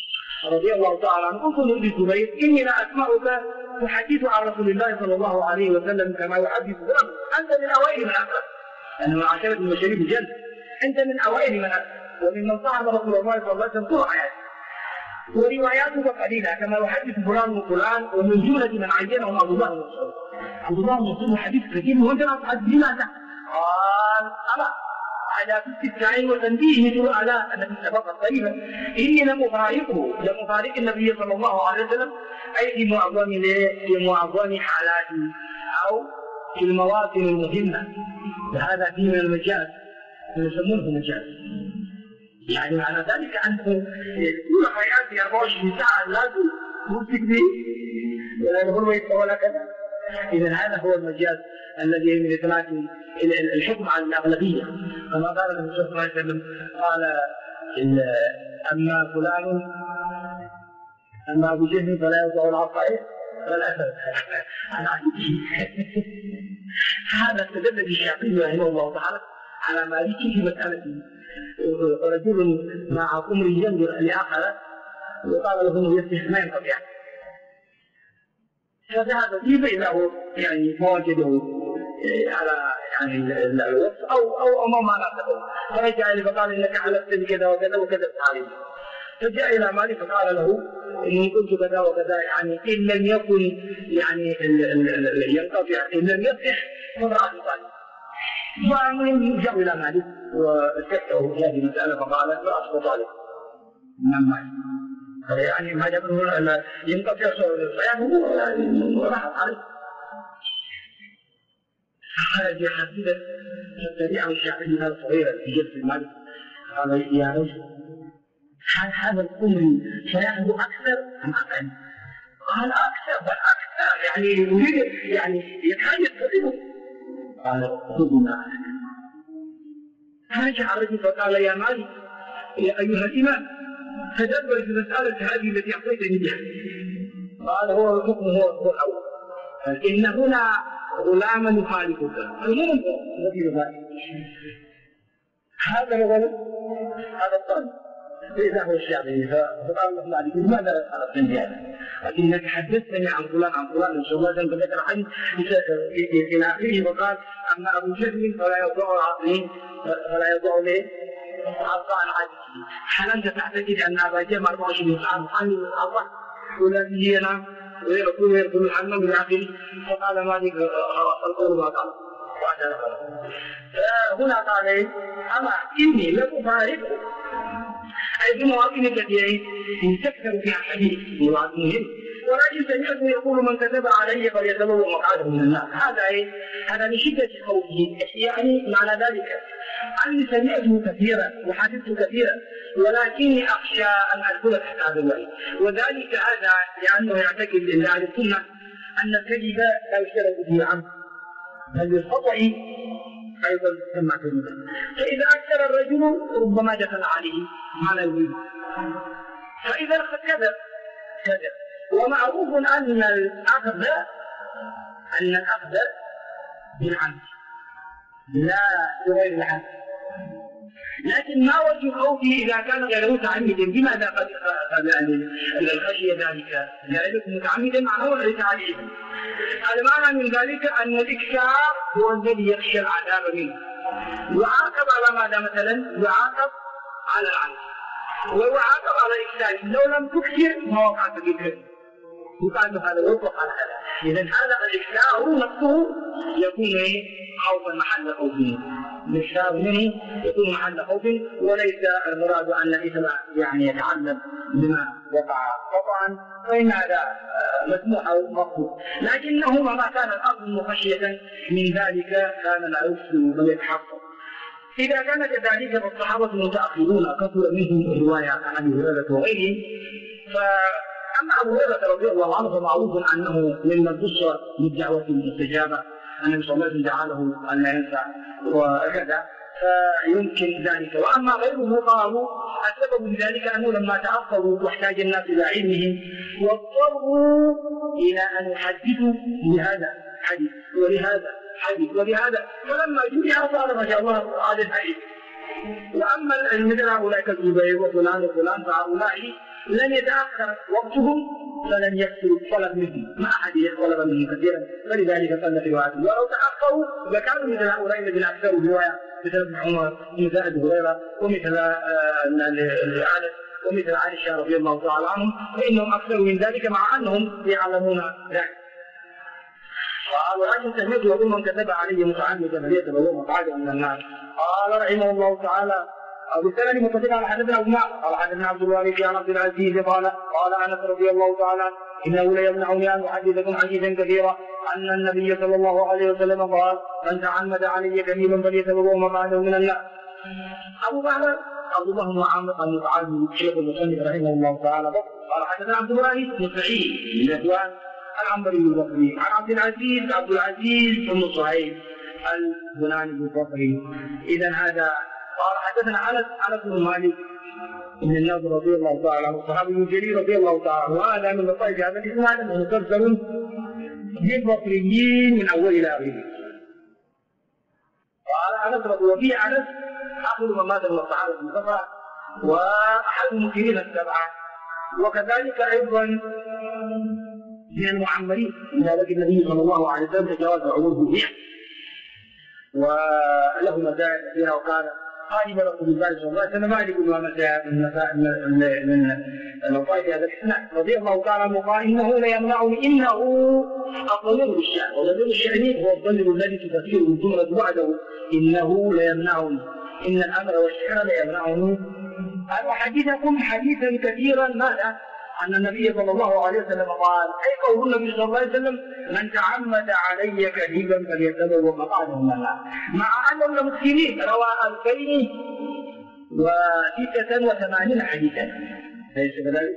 رضي الله تعالى عنه قلت لابن الزبير إني لا أسمعك تحدث عن رسول الله صلى الله عليه وسلم كما يحدث غيره، أنت من أوائل من أسلم، أنا من عشرة المبشرين بالجنة، أنت من أوائل من أسلم وممن صاحب رسول الله صلى الله عليه وسلم طول حياته، ورواياتك قليلة كما يحدث فلان وفلان، ومن جملة من عينهم عبد الله بن مسعود. عبد الله بن مسعود حديث كثير وأنت لا تحدث لماذا؟ قال ألا على التسعين وتنبيه مثل على النبي سبق قريبا إني لم أفارق النبي صلى الله عليه وسلم أي في معظم حالاتي أو في المواطن المهمة، وهذا فيه من المجاز يسمونه مجاز، يعني معنى ذلك أنه طول حياتي 24 ساعة لازم تمسك به ولا نقول ولا كذا. إذا هذا هو المجاز الذي من إثبات الحكم على الأغلبية، كما قال النبي صلى الله عليه وسلم قال أما أبو جهل فلا يوضع العصا ولا أثر. هذا استدل الشافعي رحمه الله تعالى على مالكه في مسألة رجل مع قمر ينظر لآخر وقال له يفتح ما ينقطع، فذهب فيه فإنه يعني فوجده على يعني الوصف أو ما ناسبه، فرجع إليه فقال إنك حلفت بكذا وكذا وكذا عليه، فجاء إلى مالك فقال له إن كنت كذا وكذا، يعني إن لم يكن يعني ينقطع إن لم يصح فامرأة طالب. فجاء إلى مالك واستفتاه في هذه المسألة فقال امرأة طالب. يعني ما يقولون أن ينقطع صيامه وراحت عليه. هذه حديثة تتبعه الشافعي هذا صغيرا في جلسة المالك قال يا رجل هذا الأمر سيأخذ أكثر أم أقل؟ قال أكثر بل أكثر، يعني يريد يعني يكاد يستطيع. قال خذوا ما أعلم. فرجع الرجل فقال يا مالك يا أيها الإمام تدبر في مسألة هذه التي أعطيتني بها. قال هو الحكم هو الأول، إن هنا غلاما يخالفك غير ذلك. هذا الغلام هذا الطالب فإذا هو الشافعي فقال له مالك لماذا أردت بهذا؟ لكنك حدثتني عن فلان إن شاء الله فذكر حديث إلى آخره وقال أما أبو جهل فلا يضع له عصا عن عاجزه. هل أنت تعتقد أن أبا جهل 24 ساعة محامي من الله ولا ينام ويركض الحمام من آخره؟ فقال مالك القول ما قال فهنا قال أما إني لم أفارقه أي في مواطن التي تكثر فيها الحديث مواطن مهم، ولكن سمعته يقول من كذب علي فليتبوأ مقعده من النار. هذا من شدة خوفه، يعني معنى ذلك أني سمعته كثيرا وحدثت كثيرا ولكني أخشى أن أدخل تحت هذا الوعيد، وذلك هذا لأنه يعتقد أن أهل السنة أن الكذب لا يشترط فيه عمد بل يستطيع أيضا كما كذب، فإذا أكثر الرجل ربما دخل عليه على الويل، فإذا كذب ومعروف أن الأخذ بالعمد لا بغير العمد، لكن ما وجه خوفه إذا كان غير متعمد؟ لماذا قد الخشية ذلك؟ لأنه متعمدا معناه ليس عليه. المعنى من ذلك أن الإكثار هو الذي يخشى العذاب منه، يعاقب على ماذا مثلا؟ يعاقب على العمد ويعاقب على الإكثار، لو لم تكثر ما وقعت بالكذب يقال هذا يطلق على هذا. إذا هذا الإكثار نفسه يكون خوفا محل خوف، الإكثار منه يكون محل خوف، وليس المراد أن الإثم يعني يتعلم بما وقع قطعا، فإن هذا مسموح أو مقبول، لكنه ما كان الأصل خشية من ذلك كان لا يفسد بل يتحقق. إذا كان كذلك فالصحابة المتأخرون كثر منهم الرواية عن أبي هريرة وغيرهم. أما أبو هريرة رضي الله عنه فمعروف أنه ممن بشر بالدعوة المستجابة، أن النبي صلى الله عليه وسلم جعله أن لا ينفع وكذا، فيمكن ذلك. وأما غيره قالوا السبب في ذلك أنه لما تأخروا واحتاج الناس إلى علمهم واضطروا إلى أن يحدثوا بهذا حديث ولهذا حديث ولهذا، فلما جمع صار ما شاء الله هذا الحديث. وأما مثل هؤلاء كالزبير وفلان فهؤلاء لن يتأخر وقتهم فلن يكثروا الطلب منهم، ما أحد طلب منهم كثيرا، فلذلك قلت رواياتهم. ولو تأخروا لكانوا مثل هؤلاء الذين أكثروا الرواية، مثل ابن عمر ومثل أبي هريرة ومثل أنس ومثل عائشة رضي الله تعالى عنهم، فإنهم أكثروا من ذلك مع أنهم يعلمون ذلك. قال رجل سمعت يقول من كتب علي متعمدا فليتبوأ مقعده من النار. قال رحمه الله تعالى بالسند متصل على حدثنا ابو معمر قال حدثنا عبد الوارث عن عبد العزيز قال انس رضي الله تعالى انه ليمنعني ان احدثكم حديثا كثيرا ان النبي صلى الله عليه وسلم قال من تعمد علي كذبا فليتبوأ مقعده من النار. ابو معمر عبد الله بن عامر المتعلم شيخ المصنف رحمه الله تعالى قال حدثنا عبد الوارث بن سعيد بن ذكوان العنبري البصري عن عبد العزيز بن صهيب البناني البصري. اذا هذا قال حدثنا انس بن مالك بن النضر رضي الله تعالى عنه الصحابي الجليل رضي الله تعالى عنه، وهذا من لطائف هذا الاسناد انه مسلسل بالبصريين من اول الى اخره. قال انس وفي انس اخر من مات من الصحابه السبعه واحد المسلمين السبعه، وكذلك ايضا من المعمرين الى بيت النبي صلى الله عليه وسلم تجاوز عمره 100 وله مزايا كثيره، وكان قائم رسول الله صلى الله عليه وسلم ما يقول له مزايا من لطائف هذا الاسناد رضي الله تعالى عنه قال انه ليمنعني انه الضمير بالشعر، والضمير الشعري هو الضمير الذي تفسره الجمله بعده انه ليمنعني ان الامر والشعر ليمنعني ان احدثكم حديثا كثيرا. ماذا؟ أن النبي صلى الله عليه وسلم قال أي قول النبي صلى الله عليه وسلم من تعمد علي كذبا فليتبوأ مقعده من النار، مع أنهم المسلمين روى 2086 حديثا ليس كذلك؟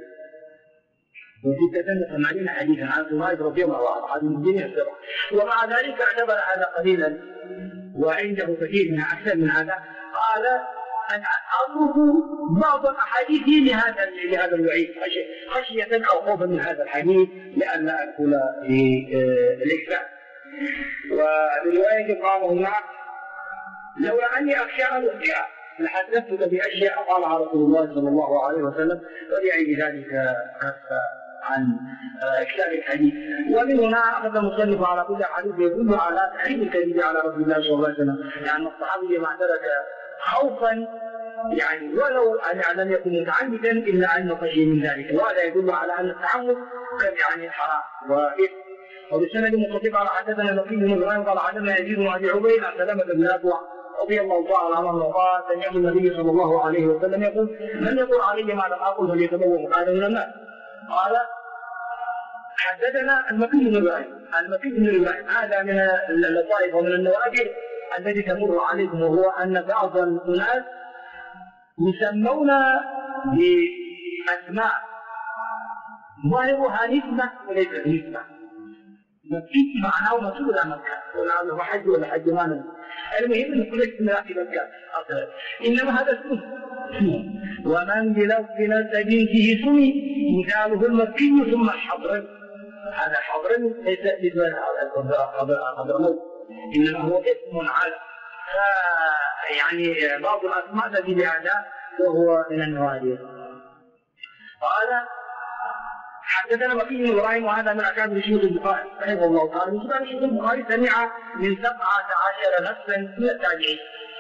و86 حديثا عن طوائف رضي الله عنه عن المسلمين السبعة، ومع ذلك اعتبر هذا قليلا وعنده كثير من أكثر من هذا. قال أن أترك بعض الأحاديث لهذا الوعيد خشية أو خوفا من هذا الحديث لأن أدخل في الإكفاء. وبرواية قال هناك لولا أني أخشى أن أخطئ لحدثتك بأشياء قالها رسول الله صلى الله عليه وسلم، ولأجل ذلك كف عن كتاب الحديث. ومن هنا أخذ المصنف على كل حديث يدل على تحريم الكذب على رسول الله صلى الله عليه وسلم، لأن الصحابي ما ترك خوفا يعني ولو أن لم يكن متعمدا إلا أن خشي من ذلك، وهذا يدل على أن التعمد يعني حرام وإثم. وبالسند المتصل على حدثنا نقي بن إبراهيم قال حدثنا يزيد بن أبي عبيد عن سلامة بن أكوع رضي الله تعالى عنه قال سمعت النبي صلى الله عليه وسلم يقول من يقول علي ما لم أقل فليتبوأ مقعده من النار. قال حدثنا المكي بن إبراهيم هذا من اللطائف ومن النوادر الذي تمر عليكم، وهو أن بعض الناس يسمون بأسماء ظاهرها نسبة وليست نسبة. مكي معناه مسؤول عن مكة ولا حج ولا حج ما نزل، المهم أن كل اسم في مكة إنما هذا اسمه ومن بلفظ نسب فيه سمي مثاله المكي ثم الحضرمي. هذا الحضرمي ليس نسبة حضرموت إنما هو اسم على يعني بعض الأسماء التي بهذا وهو من النوادر. قال حدثنا مكي بن إبراهيم وهذا من أكابر شيوخ البخاري رحمه الله تعالى. من كبار شيوخ البخاري سمع من 17 نفسا من التابعين،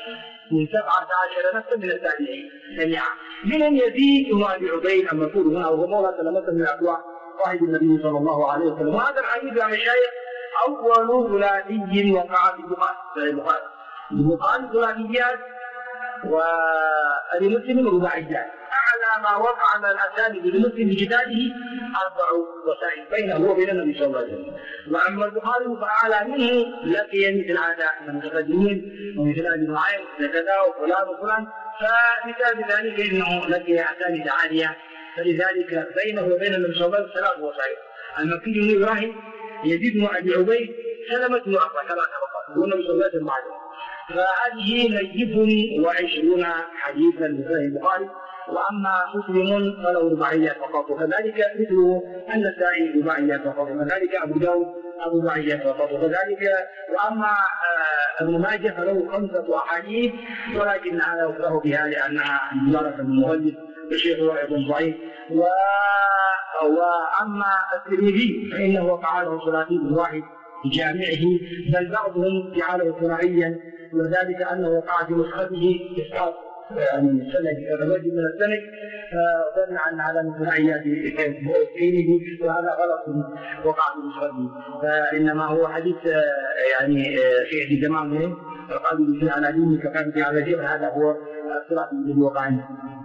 سمع منهم يزيد بن أبي عبيد المذكور هنا وهو مولى سلمة بن الأكوع صاحب النبي صلى الله عليه وسلم. وهذا الحديث يا مشايخ أول ثلاثي وقع في البخاري. البخاري ثلاثيات ولمسلم رباعيات. أعلى ما وقع من الأسانيد لمسلم بكتابه 4 وسائل بينه وبين النبي صلى الله عليه وسلم. وأما البخاري فأعلى منه لقي مثل هذا من المتقدمين ومثل أبي نعيم كذا وفلان وفلان، فبسبب ذلك إنه لقي أسانيد عالية، فلذلك بينه وبين النبي صلى الله عليه وسلم 3 وسائل. المكي بن إبراهيم، يزيد بن أبي عبيد، سلمة بن أكوع 3 طبقات والنبي صلى الله عليه وسلم معه. فهذه 120 حديثا في صحيح البخاري. واما مسلم فله رباعيات فقط، وكذلك مثل النسائي رباعيات فقط، وكذلك ابو داود رباعيات فقط، وكذلك واما ابن ماجه فله 5 احاديث ولكن هذا يكره بها لانها عباره من مؤلف وشيخه أيضا ضعيف. وأما الترمذي فإنه وقع له ثلاثي واحد في جامعه، بل بعضهم جعله ثنائيا، وذلك أنه وقع في نسخته إسقاط من السند الرجل من السند، ظن أن هذا من ثنائيات كينه، وهذا غلط وقع في نسخته، فإنما هو حديث يعني في إحدى جماعهم القادم فيه على دين كفاته على جبر، هذا هو الصراط الذي وقع عنه.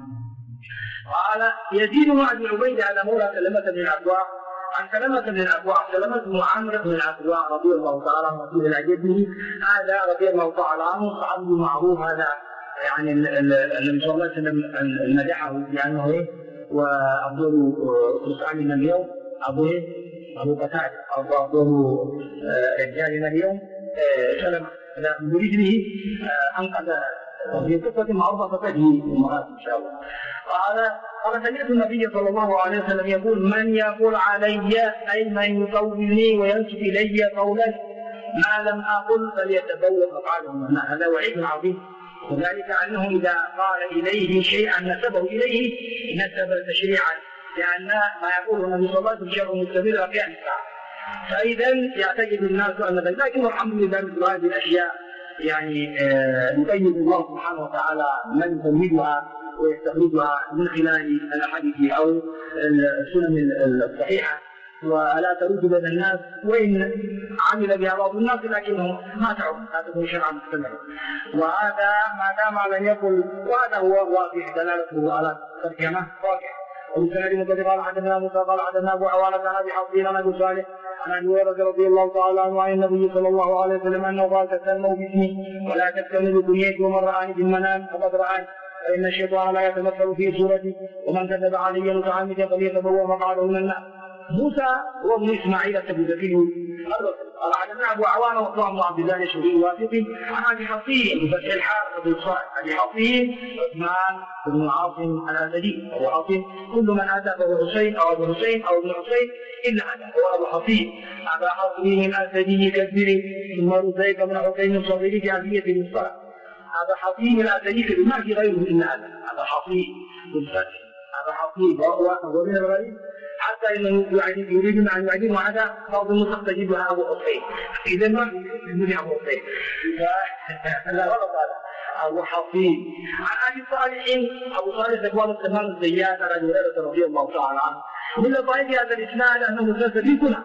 قال يزيد بن ابي عبيده على مولى سلمة بن الأكوع عن سلمة بن الأكوع سلمة بن عمرو بن الأكوع رضي الله تعالى عنه وفيه الى جده، هذا رضي الله تعالى عنه صحابي معروف، هذا يعني النبي صلى الله عليه وسلم مدحه لانه وافضل فرساننا اليوم ابو قتاده افضل رجالنا اليوم سلمة برجله انقذ في قصة معروفة فتجي المرات إن شاء الله. قال سمعت النبي صلى الله عليه وسلم يقول من يقول علي أي من يطولني وينسب إلي قولا ما لم أقل فليتبوأ مقعده من النار، هذا وعيد عظيم، وذلك أنه إذا قال إليه شيئا نسبه إليه نسب تشريعا، لأن ما يقوله النبي صلى الله عليه وسلم شيء مستمر في الساعة، فإذا يعتقد الناس أن ذلك، لكن الحمد لله مثل هذه الأشياء يعني يقيد الله سبحانه وتعالى من يقيدها ويستخرجها من خلال الاحاديث او السنن الصحيحه، ولا ترد بين الناس، وان عمل بها بعض الناس لكنه ما تعود، لا تكون شرعا مستمرا. وهذا ما دام لم يقل، وهذا هو واضح دلالته على ترجمه واضح. وبالسند متصل قال حدثنا موسى قال حدثنا ابو عوانة عن ابي حفص عن ابي صالح عن ابي هريره رضي الله تعالى عنه عن النبي صلى الله عليه وسلم انه قال تسموا باسمي ولا تكتملوا بنيتي، ومن رآني في المنام فقد رآني، فإن الشيطان لا يتمثل في صورتي، ومن كذب علي متعمدا فليتبوأ مقعده من النار. موسى وابن اسماعيل التبوذكي قال حدثنا ابو عوانة وقال ابن عبد الله الشهري الواثقي عن ابي حصين بفتح الحارث بن صالح ابي حصين عثمان بن عاصم الاسدي، ابو حصين كل من اتى فهو حسين او ابو حسين او ابن حسين الا هذا هو ابو حصين. ابا حصين الاسدي كالبري ثم رزيق بن حسين الصغير في عافيه المصطلح. هذا حصين الاسدي ما في غيره الا هذا حصين بالفتح، هذا حصين وهو من الغريب حتى انه يريدون ان يعجبوا هذا بعض النسخ تجدها ابو حسين، اذا ما يقولون ابو حسين، لا غلط هذا ابو حصين. عن ابي صالح ابو صالح ذكوان السمان الزيات على ابي هريره رضي الله تعالى عنه، من لطائف هذا الاسناد انه مسلسل في كنى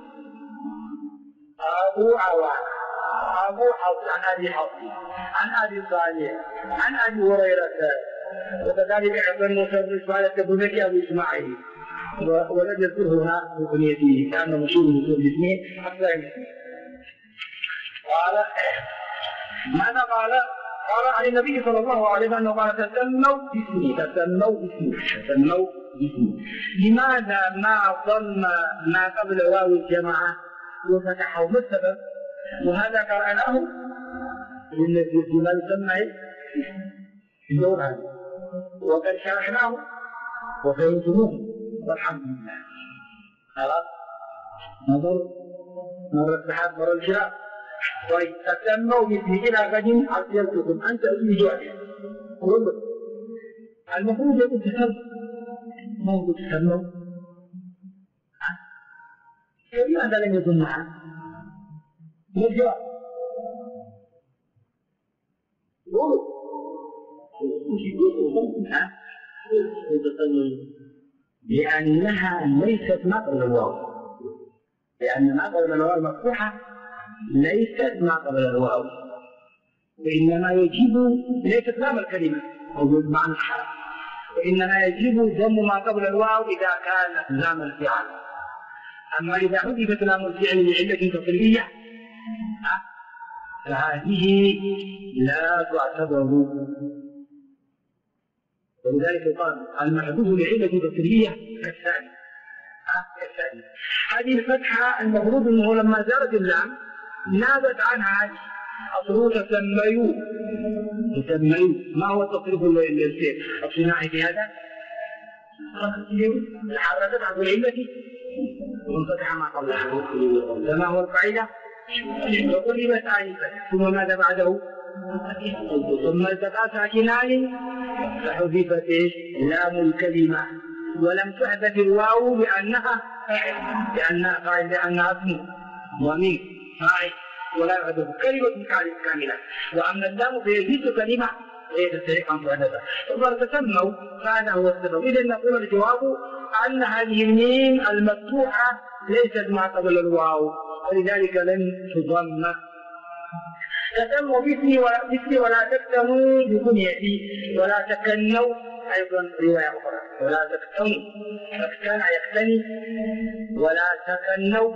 ابو عوانة ابو حصين عن ابي حصين عن ابي صالح عن ابي هريره، وكذلك ايضا مسلسل اسماعيل التبوذكي ابو اسماعيل، ولم يذكره هنا في كنيته كان مشهور باسمه حتى قال ماذا قال؟ قال عن النبي صلى الله عليه وسلم قال تسموا باسمي. لماذا ما ضم ما قبل واو الجماعه وفتحه؟ ما السبب؟ وهذا قرأناه بما يسمى الجوهر، وقد شرحناه وفهمتموه والحمد لله. خلاص مر السحاب مر الشراب. طيب تسموا باسمي الى غد ارسلتكم ان تأتوا جوعا. المفروض يقول تسموا، ما هو تسموا؟ لماذا لم يكن معه؟ الجواب قولوا لأنها ليست ما قبل الواو، لأن ما قبل الواو مفتوحة ليست ما قبل الواو، وإنما يجب ليست لام الكلمة موجود معنى الحرف، وإنما يجب ضم ما قبل الواو إذا كانت لام الفعل. أما إذا حذفت لام الفعل لعلة تصريفية فهذه لا تعتبر، ولذلك قال المحذوف لعلة تصريفية كالثاني. هذه الفتحة المفروض أنه لما زالت اللام نابت عنها هذه أصله تسميوا. ما هو التصريف الصناعي في هذا؟ تحركت عن العلة وانفتح ما قبلها، فما هو القاعدة؟ وقلبت آنفا ثم ماذا بعده؟ ثم التقى ساكنان فحذفت لام الكلمة ولم تحذف الواو لأنها فاعل لأنها اسم ومن فاعل ولا يحذف كلمة كاملة. وأما اللام فيزيد كلمة وهي تستحق أن تحدث فتسموا فهذا هو السبب. إذا نقول الجواب أن هذه الميم المفتوحة ليست ما قبل الواو ولذلك لم تضم. تسموا باسمي ولا تكتموا بكنيتي ولا تكنوا أيضا رواية أخرى ولا تكتموا تكتن يكتني ولا تكنوا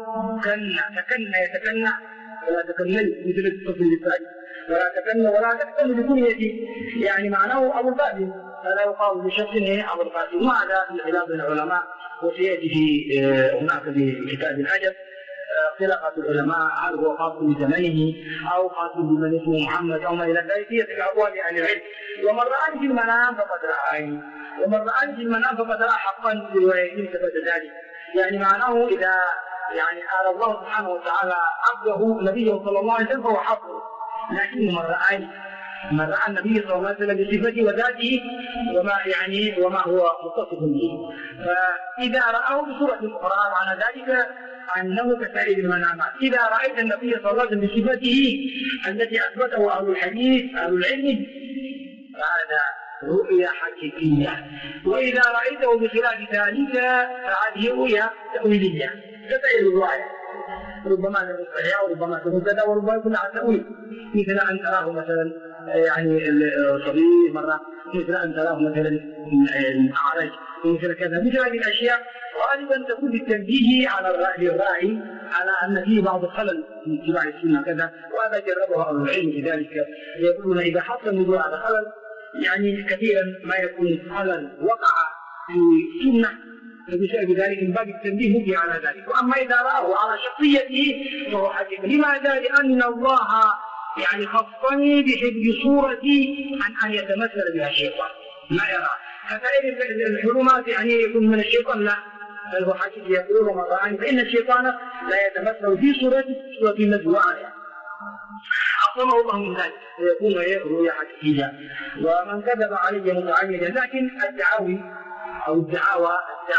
تكن يتكنى ولا تكنوا مثل الطفل الثاني ولا تكنوا ولا تكتموا بكنيتي يعني معناه أبو القاسم فلا يقال بشخص أبو القاسم. وهذا في خلاف العلماء وسيأتي في هناك في كتاب الأدب خلافة العلماء هل هو خاص بزمنه أو خاص بمن اسمه محمد أو ما إلى ذلك هي في أقوال أهل العلم. ومن رآني في المنام فقد رآني ومن رآني في المنام فقد رأى حقا في روايتين ثبت ذلك. يعني معناه إذا يعني قال الله سبحانه وتعالى عبده نبيه صلى الله عليه وسلم فهو حقه. لكن من رأى النبي صلى الله عليه وسلم بصفته وذاته وما هو متصف به فإذا رآه بصورة أخرى معنى ذلك أنه كسائر المنامات. إذا رأيت النبي صلى الله عليه وسلم بصفته التي أثبته أهل الحديث أهل العلم فهذا رؤيا حقيقية. وإذا رأيته بخلاف ذلك فهذه رؤيا تأويلية كسائر الرؤيا ربما تكون صحيحة وربما تكون كذا وربما يكون على تأويل مثل أن تراه مثلا يعني صغير مرة مثل أن تراه مثلا أعرج مثل كذا مثل هذه الأشياء غالبا تكون بالتنبيه على الراعي على أن فيه بعض الخلل في اتباع السنة كذا. وهذا جربه أهل العلم لذلك يقولون إذا حصل النزول على خلل يعني كثيرا ما يكون خلل وقع في السنة فبسبب ذلك من باب التنبيه به على ذلك. وأما إذا رأه على شخصيته فهو حقيقي. لماذا؟ لأن الله يعني خصني بحفظ صورتي عن أن يتمثل بها الشيطان ما يرى كسائر الحرمات يعني يكون من الشيطان لا بل هو حقيقي. يقول ومن رآني فإن الشيطان لا يتمثل في صورتي صورة المزوعة عصمه الله من ذلك فيكون رؤيا حقيقية. ومن كذب علي متعمدا لكن الدعاوي أو الدعاوى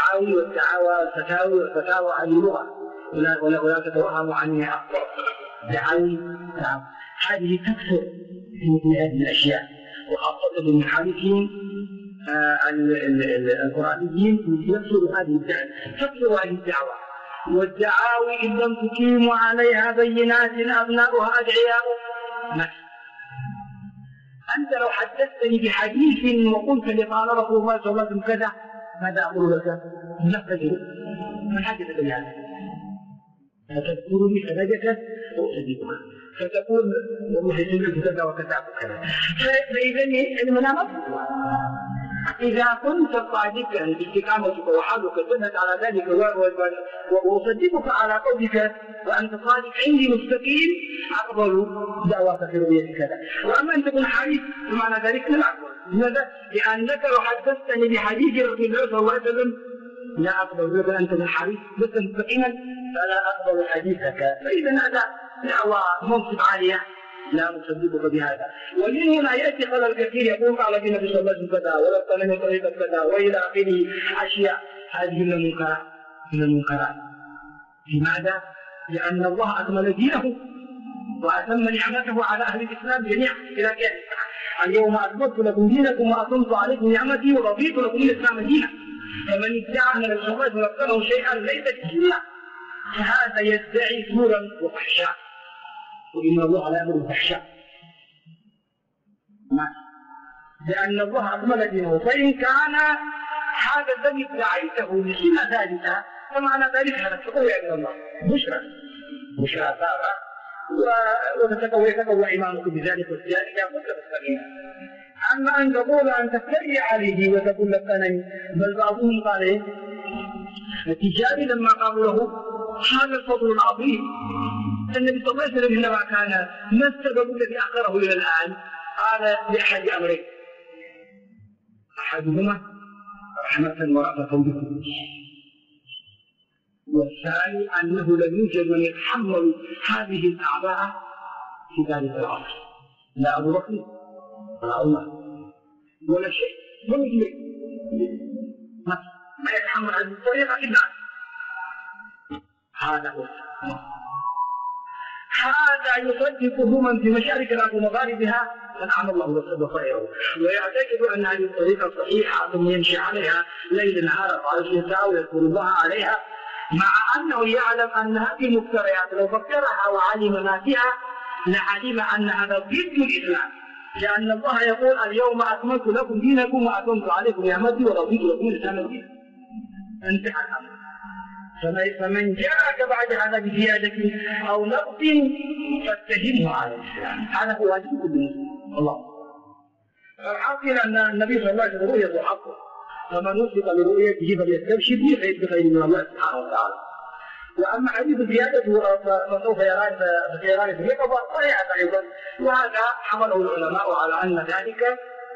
والفتاوى هذه لغة ولا تتوهم عني أخطاء دعاوي هذه تكثر في هذه الأشياء وخاصة بالمحادثين القرآنيين يكثر هذه الدعوة والدعاوي إن لم تقيموا عليها بينات أبناؤها أدعياء. أنت لو حدثتني بحديث وقلت لي قال رسول الله صلى الله عليه وسلم كذا ماذا أقول لك؟ نفذه من حدثك بهذا فتذكرني فنجسة وأصدقك فتقول والله سمعت كذا وكذا وكذا. فإذا المنامات إذا كنت صادقا باستقامتك وحالك تثبت على ذلك وأصدقك على قولك وأنت صادق عندي مستقيم أقبل دعوة في رؤية كذا. وأما أن تكون حديث بمعنى ذلك لا أقبل. لماذا؟ لأنك لو حدثتني بحديث رسول الله صلى الله عليه وسلم لا أقبل لك أن تكون حديث بس مستقيما فلا أقبل حديثك. فإذا هذا دعوة منصب عالية لا نصدقك بهذا. ومن هنا يأتي خلل كثير يقول قال النبي صلى الله عليه وسلم كذا ولا قال من طريقة كذا وإلى آخره أشياء هذه من المنكرات. لماذا؟ لأن الله أكمل دينه وأتم نعمته على أهل الإسلام جميعا إلى كيف اليوم أكملت لكم دينكم وأتممت عليكم نعمتي ورضيت لكم الإسلام دينا. فمن ادعى أن الشرائط ونفسه شيئا ليس بالسنة فهذا يدعي زورا وفحشاء وإن الله لا يأمر بالفحشاء لأن الله أكمل دينه. فإن كان هذا الذي ادعيته لسنة ثالثة فمعنى ذلك هذا التقوى عند الله بشرى ثابة وتتقوى إيمانك بذلك وذلك كنت تستقيم. أما أن تقول أن تفتري عليه وتقول لك أنا بل بعضهم قال إيه التجاري لما قالوا له هذا الفضل العظيم النبي صلى الله عليه وسلم حينما كان ما السبب الذي أخره إلى الآن قال لأحد أمرين أحدهما رحمة ورأفة بكم والثاني أنه لم يوجد من يتحمل هذه الأعباء في ذلك العصر لا أبو بكر ولا عمر ولا شيء، هم يجري ما يتحمل هذه الطريقة إلا هذا هو. هذا يصدقه من في مشارق الأرض ومغاربها فنعم الله وخيره، ويعتقد أن هذه الطريقة صحيحة ثم يمشي عليها ليل نهار وعشرة ويذكر الله عليها، مع أنه يعلم أن هذه المفتريات لو فكرها وعلم ما فيها لعلم أن هذا ضد الإسلام، لأن الله يقول اليوم أكملت لكم دينكم وأتممت عليكم نعمتي ورضيت لكم الإسلام دينا. انتهى الأمر. فمن جاءك بعد هذا بزيادة أو نقص فاتهمه على الإسلام، هذا هو واجب المسلم. الله الحاصل أن النبي صلى الله عليه وسلم رؤيته حقه، فمن وفق لرؤيته فليستبشر به بخير من الله سبحانه وتعالى. وأما حديث زيادته فسوف يراني في اليقظة صحيحة أيضا، وهذا حمله العلماء على أن ذلك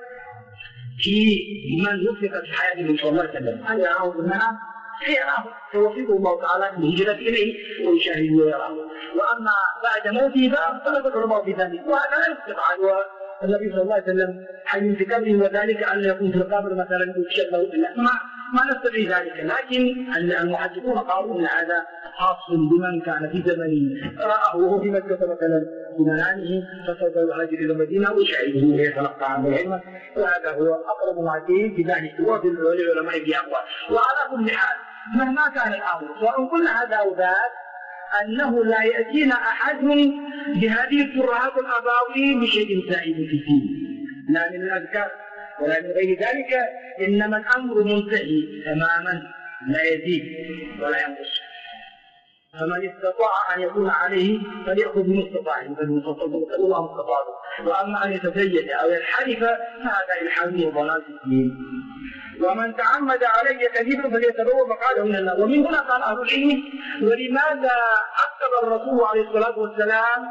في من وفق في حياة النبي صلى الله عليه وسلم أن يراه في المنام فيراه، فيوفقه الله تعالى بالهجرة إليه ويشاهده ويراه. وأما بعد موته فاختلف العلماء في ذلك، وهذا لا يستبعد. النبي صلى الله عليه وسلم حي في قبره وذلك أن يكون في القبر مثلا يكشف له بالله، ما نستطيع ذلك، لكن المحدثون قالوا ان هذا خاص بمن كان في زمنه رآه وهو في مكة مثلا بمنامه فسوف يهاجر الى المدينه ويشاهده ويتلقى عنه علما، وهذا هو اقرب ما فيه في ذلك، وفي العلماء باقوال. وعلى كل حال مهما كان الامر سواء قلنا هذا او ذاك أنه لا يأتينا أحد بهذه الترهات الأباوي بشيء زائد في الدين، لا من الأذكار ولا من غير ذلك، إنما الأمر منتهي تماما لا يزيد ولا ينقص. فمن استطاع أن يكون عليه فليأخذ من استطاعه الله استطاعه، وأما أن يتزيد أو ينحرف فهذا إلحاد وضلال في الدين. ومن تعمد علي كذبا فليتبوأ مقعده من النار. ومن هنا قال أهل العلم ولماذا أكد الرسول عليه الصلاة والسلام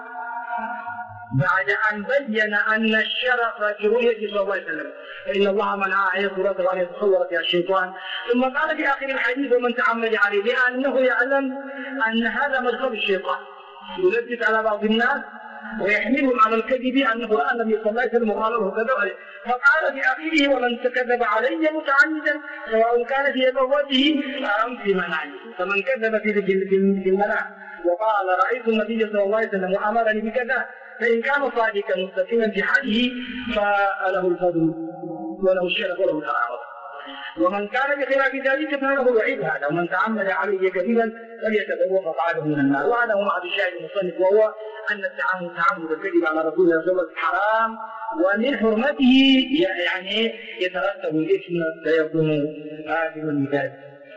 بعد أن بين أن الشرف في رؤية صلى الله عليه وسلم فإن الله منع أن يصورته وأن يتصور فيها الشيطان، ثم قال في آخر الحديث ومن تعمد عليه، لأنه يعلم أن هذا مدخل الشيطان يلبس على بعض الناس ويحملهم على الكذب أنه رأى النبي صلى الله عليه وسلم وقال له كذا، فقال في آخره ومن كذب علي متعمدا سواء كان في يقظته أم في منامه. فمن كذب في المنام وقال رأيت النبي صلى الله عليه وسلم وأمرني بكذا فإن كان صادقا مستقيما في حاله فله الفضل وله الشرف وله الكرامة، ومن كان بخلاف ذلك فله الوعيد. هذا ومن تعمد عليه كذبا فليتبوأ مقعده من النار. وهذا هو معنى الشاهد المصنف، وهو أن تعمد الكذب على رسول الله صلى الله عليه وسلم حرام، ومن حرمته يعني يترتب الإثم فيكون آثما بذلك.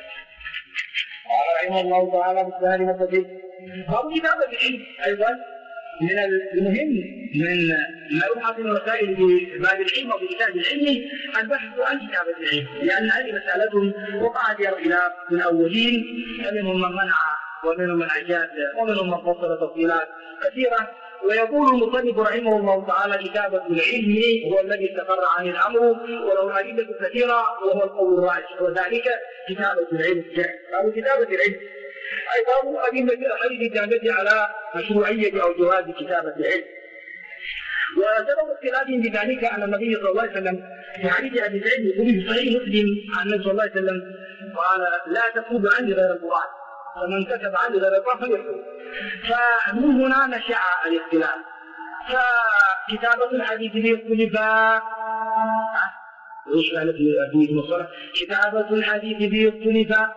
قال رحمه الله تعالى بالسهل والبسيط. أو كتابة العلم أيضا من المهم من مبحث المسائل في باب العلم وفي كتاب العلم البحث عن كتابة العلم، لأن هذه مسألة وقع فيها خلاف من الأولين، فمنهم من منع ومنهم من أجاز ومنهم من فصل تفصيلات كثيرة. ويقول المصنف رحمه الله تعالى كتابة العلم هو الذي استقر عن الأمر وله أدلة كثيرة وهو القول الراجح، وذلك كتابة العلم. أو كتابة العلم أيضا أدلة الحديث الدالة على مشروعية أو جواز كتابة العلم. وسبب اختلافهم بذلك أن النبي صلى الله عليه وسلم في حديث أبي سعيد الخدري في صحيح مسلم عن النبي صلى الله عليه وسلم قال لا تكتب عني غير القرآن فمن كتب عني غير القرآن فليكتب. فمن هنا نشأ الاختلاف، فكتابة الحديث باختلافها ايش قال في المصطلح؟ كتابة الحديث باختلافها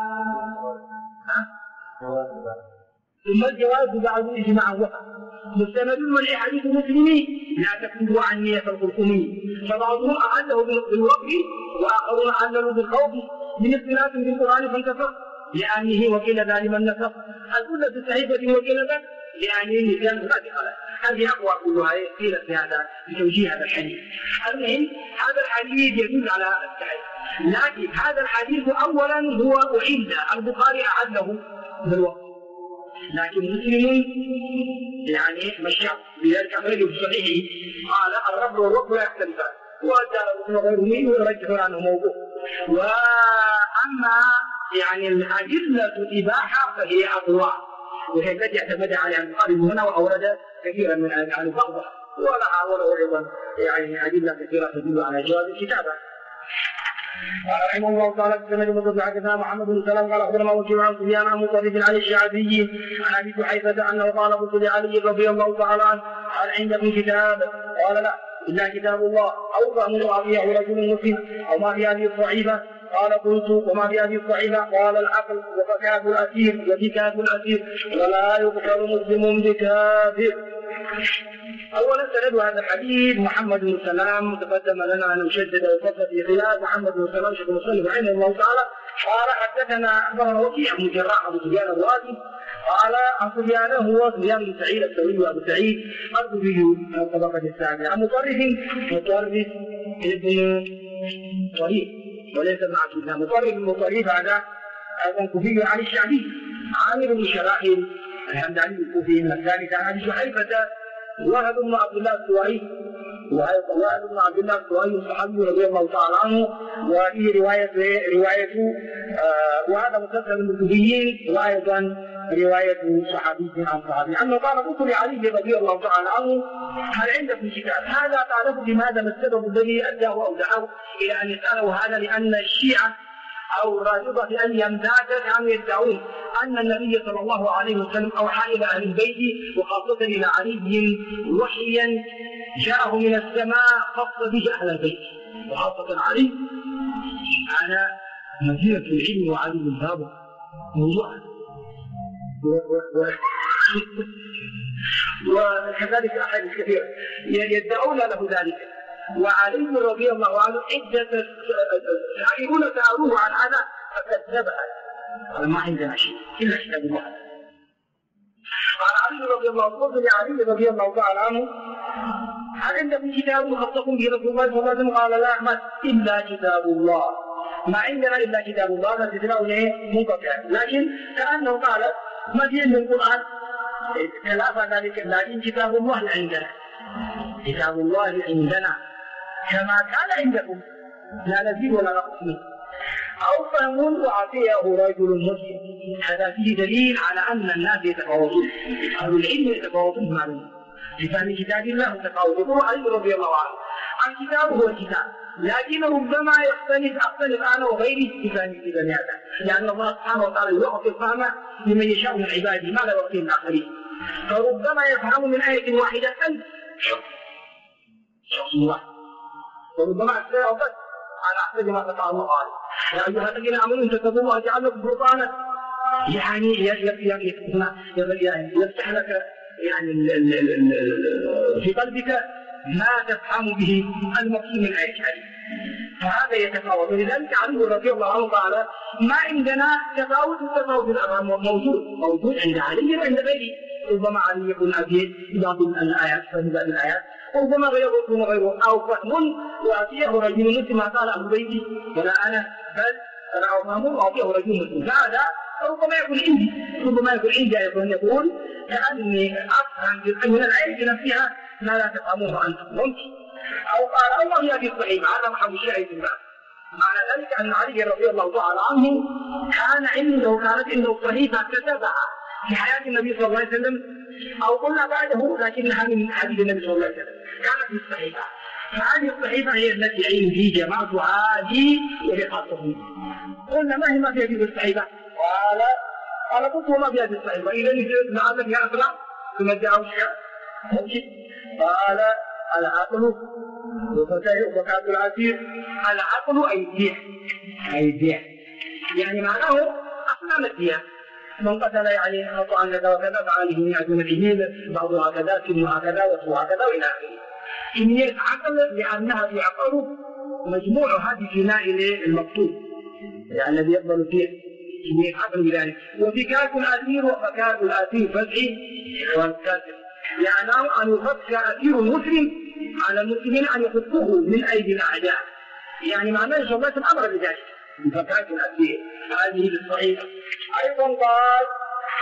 ثم الجواز بعد اجماع وقع مستند من حديث مسلم لا تكتبوا عني فالقرآن، فبعضهم أعده بالوقف وآخرون عللوا بالخوف من اختلاف في القرآن فانتفق لأنه وكيل ذلك من نفق الكل في صحيفة وكيل ذلك لأنه مثال ما في خلاف. هذه أقوى كلها قيلت في هذا بتوجيه هذا الحديث. المهم هذا الحديث يدل على التحريم، لكن هذا الحديث أولا هو أعد البخاري أعده بالوقف، لكن مسلم يعني مشى بذلك أخرجه في صحيحه قال الرب والوقف لا يختلفان، وجاء غيره ويرجحون عنه موضوع. وأما يعني الأدلة الإباحة فهي أقوى، وهي التي اعتمد عليها البخاري هنا وأورد كثيرا من عن بعضها وله أيضا يعني أدلة كثيرة تدل على جواز الكتابة. قال رحمه الله تعالى في سند المدد حدثنا محمد بن سلام قال اخبرنا وكيع عن سفيان عن مطرف عن الشعبي عن ابي جحيفه انه قال قلت لعلي رضي الله تعالى عنه هل عندكم كتاب؟ قال لا الا كتاب الله او فهم يعطيه رجل مسلم او ما في هذه الصحيفه. قال قلت وما في هذه الصحيفه؟ قال العقل وفكاة الاسير وفكاة الاسير ولا يقتل مسلم بكافر. اولا سند هذا الحديث محمد بن سلام تقدم لنا ان نشدد وفصل في خلاف محمد بن سلام شيخ المصنف رحمه الله تعالى قال حدثنا اخبرنا وكيع بن جراح ابو سفيان الرازي قال عن سفيان هو سفيان بن سعيد الثوري وابو سعيد الكوفي من الطبقه الثانيه عن مطرف ابن طريف وليس ابن عبد الله مطرف بن طريف هذا ايضا كوفي عن الشعبي عامر بن شراحيل الحمداني الكوفي من الثالث عن ابي جحيفه وهب بن عبد الله السوائي وهب بن عبد الله السوائي الصحابي رضي الله تعالى عنه وفيه روايته وهذا مسلسل من الكوفيين وايضا روايه صحابي عن صحابي انه قال قلت لعلي رضي الله تعالى عنه هل عندكم كتاب؟ هذا تعرف لماذا ما السبب الذي اداه او دعاه الى ان يساله هذا لان الشيعه أو الرافضة في أيام ذاك كانوا يدعون أن النبي صلى الله عليه وسلم أوحى إلى أهل البيت وخاصة إلى علي وحيا جاءه من السماء خص به أهل البيت وخاصة علي أنا مدينة العلم وعلي الباب موضوعا وكذلك أحاديث كثيرة يدعون له ذلك. وعلي رضي الله عنه عدة سائلون سألوه عن هذا فكذبها قال ما عندنا شيء إلا كتاب الله. قال علي رضي الله عنه قلت لعلي رضي الله تعالى عنه هل عندكم كتاب مخصص به رسول الله صلى الله عليه وسلم؟ قال لا ما إلا كتاب الله ما عندنا إلا كتاب الله. هذا استثناء منقطع لكن كأنه قال ما في من القرآن خلاف ذلك لكن كتاب الله عندنا كتاب الله عندنا كما كان عندكم لا نزيد ولا نقص منه. أو فهم وعطيه رجل مسلم هذا فيه دليل على أن الناس يتفاوتون أهل العلم يتفاوتون معلوم في فهم كتاب الله يتفاوتون. علي رضي الله عنه الكتاب هو الكتاب لكن ربما أختلف أنا وغيري في فهم كتاب هذا لأن الله سبحانه وتعالى يعطي الفهم لمن يشاء من عباده ما لا يعطي الآخرين فربما يفهم من آية واحدة شخص واحد وربما أستطيع بس على أحسن ما تفعل قال يا أيها الذين آمنوا تتقوا الله يجعل لكم فرقانا يعني يفتح لك يعني في قلبك ما تفهم به المقصود من آية هذه فهذا يتفاوت. لذلك علي رضي الله عنه قال ما عندنا تفاوت التفاوت الأمام موجود عند علي وعند غيره. ربما علي يكون أبيض بعض الآيات فهم بعض الآيات ربما غيره أو فهم وأعطيه رجل مسلم ما قال أهل بيتي ولا أنا بل أنا أفهم وأعطيه رجل مسلم. هذا ربما يكون عندي أيضا يقول كأني أفهم من العين بنفسها ما لا تفهموه أنتم ممكن. أو قال الله يأتي الصحيح هذا محل الشاهد في الباب. معنى ذلك أن علي رضي الله تعالى عنه كانت عنده صحيفة كتبها في حياة النبي صلى الله عليه وسلم أو قلنا بعده لكنها من حديث النبي صلى الله عليه وسلم كانت في الصحيفة. فهذه الصحيفة هي التي عندي جمعتها لي ولخاصتي. قلنا ما في هذه الصحيفة؟ قال قلت وما في هذه الصحيفة إذا لعلك يا أسرع ثم جاء الشيء قال العقل وفكاة العسير. العقل أي الدية يعني معناه أصنام الدية من قتل يعني خطأ كذا وكذا فعليه 100 جنيه بعضها كذا كلها كذا وسوها كذا وإلى آخره. كمية عقل لأنها في عقله مجموع هذه فناء المقتول يعني الذي يقبل فيه كمية عقل بذلك. وفكاة الأسير وفكاة الأسير فتحي والكاتب يعني أن يفك أسير المسلم على المسلمين أن يفكوه من أيدي الأعداء يعني معناه إن شاء الله الأمر بذلك فكاة الأسير هذه الصحيحة. أيضا قال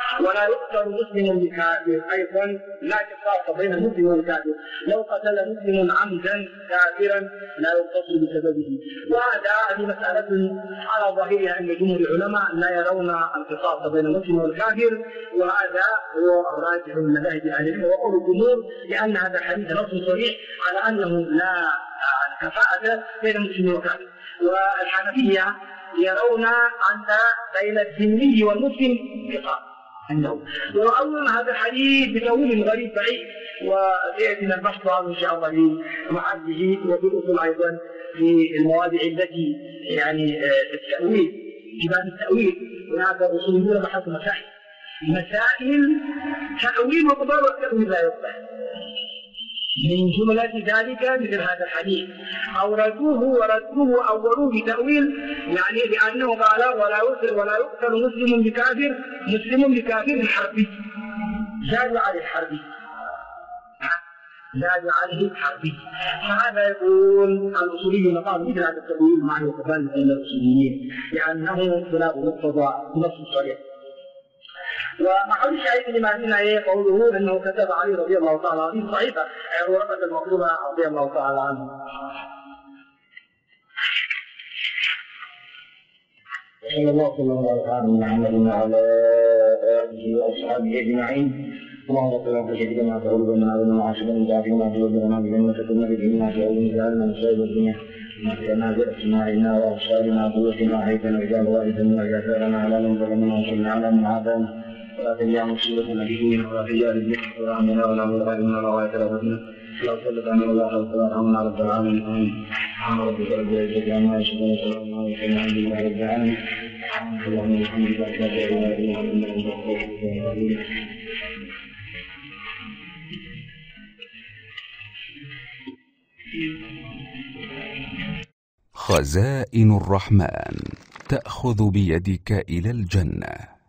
ولا يقتل مسلم بكافر، أيضا لا قصاص بين المسلم والكافر، لو قتل مسلم عمدا كافرا لا يقتص بسببه. وهذه مسألة على ظاهرها أن جمهور العلماء لا يرون القصاص بين المسلم والكافر، وهذا هو الراجح من مذاهب أهل العلم وقول الجمهور، لأن هذا الحديث نص صريح على أنه لا كفاءة بين المسلم والكافر. والحنفية يرون أن بين الذمي والمسلم قصاص عندهم، ويؤول هذا الحديث بتأويل غريب بعيد، وسيأتينا البحث عنه إن شاء الله في محله وفي الأصول أيضا في المواضع التي يعني التأويل في باب التأويل. وهذا الأصوليون بحثوا مسائل تأويل مقدار والتأويل لا يقبل. من جملة ذلك مثل هذا الحديث أوردوه أولوه بتأويل، يعني بأنه قال ولا يقتل مسلم بكافر حربي، زاد عليه حربي. فهذا يقول الأصوليون قالوا مثل هذا التأويل مع يقبل بين الأصوليين لأنه خلاف مقتضى نص صريح. ومحل الشاهد لما فينا قوله انه كتب علي رضي الله تعالى عنه صحيفه ورقه المكتوبه رضي الله تعالى عنه. صلى الله على محمد وعلى اله واصحابه اجمعين. اللهم صل على سيدنا محمد وعلى اله وصحبه وسلم وبارك بجنة النبي في علم جعلنا مصائب الدنيا مكنا باسماعنا وابصارنا قوتنا حيثنا رجال والدنا وجعلنا على من ظلمنا وصلنا على من عافانا ولا تجعل مصيبتنا في ولا تجعل الدنيا اكبر همنا ولا مبلغ علمنا ولا غاية رغبتنا لا تسلط علينا الله وسلامنا رب العالمين. امين. سبحان ربك رب العزة عما يصفون وسلام على المرسلين رب العالمين. اللهم وبحمدك اشهد ان لا اله الا انت استغفرك واتوب اليك. خزائن الرحمن تأخذ بيدك إلى الجنة.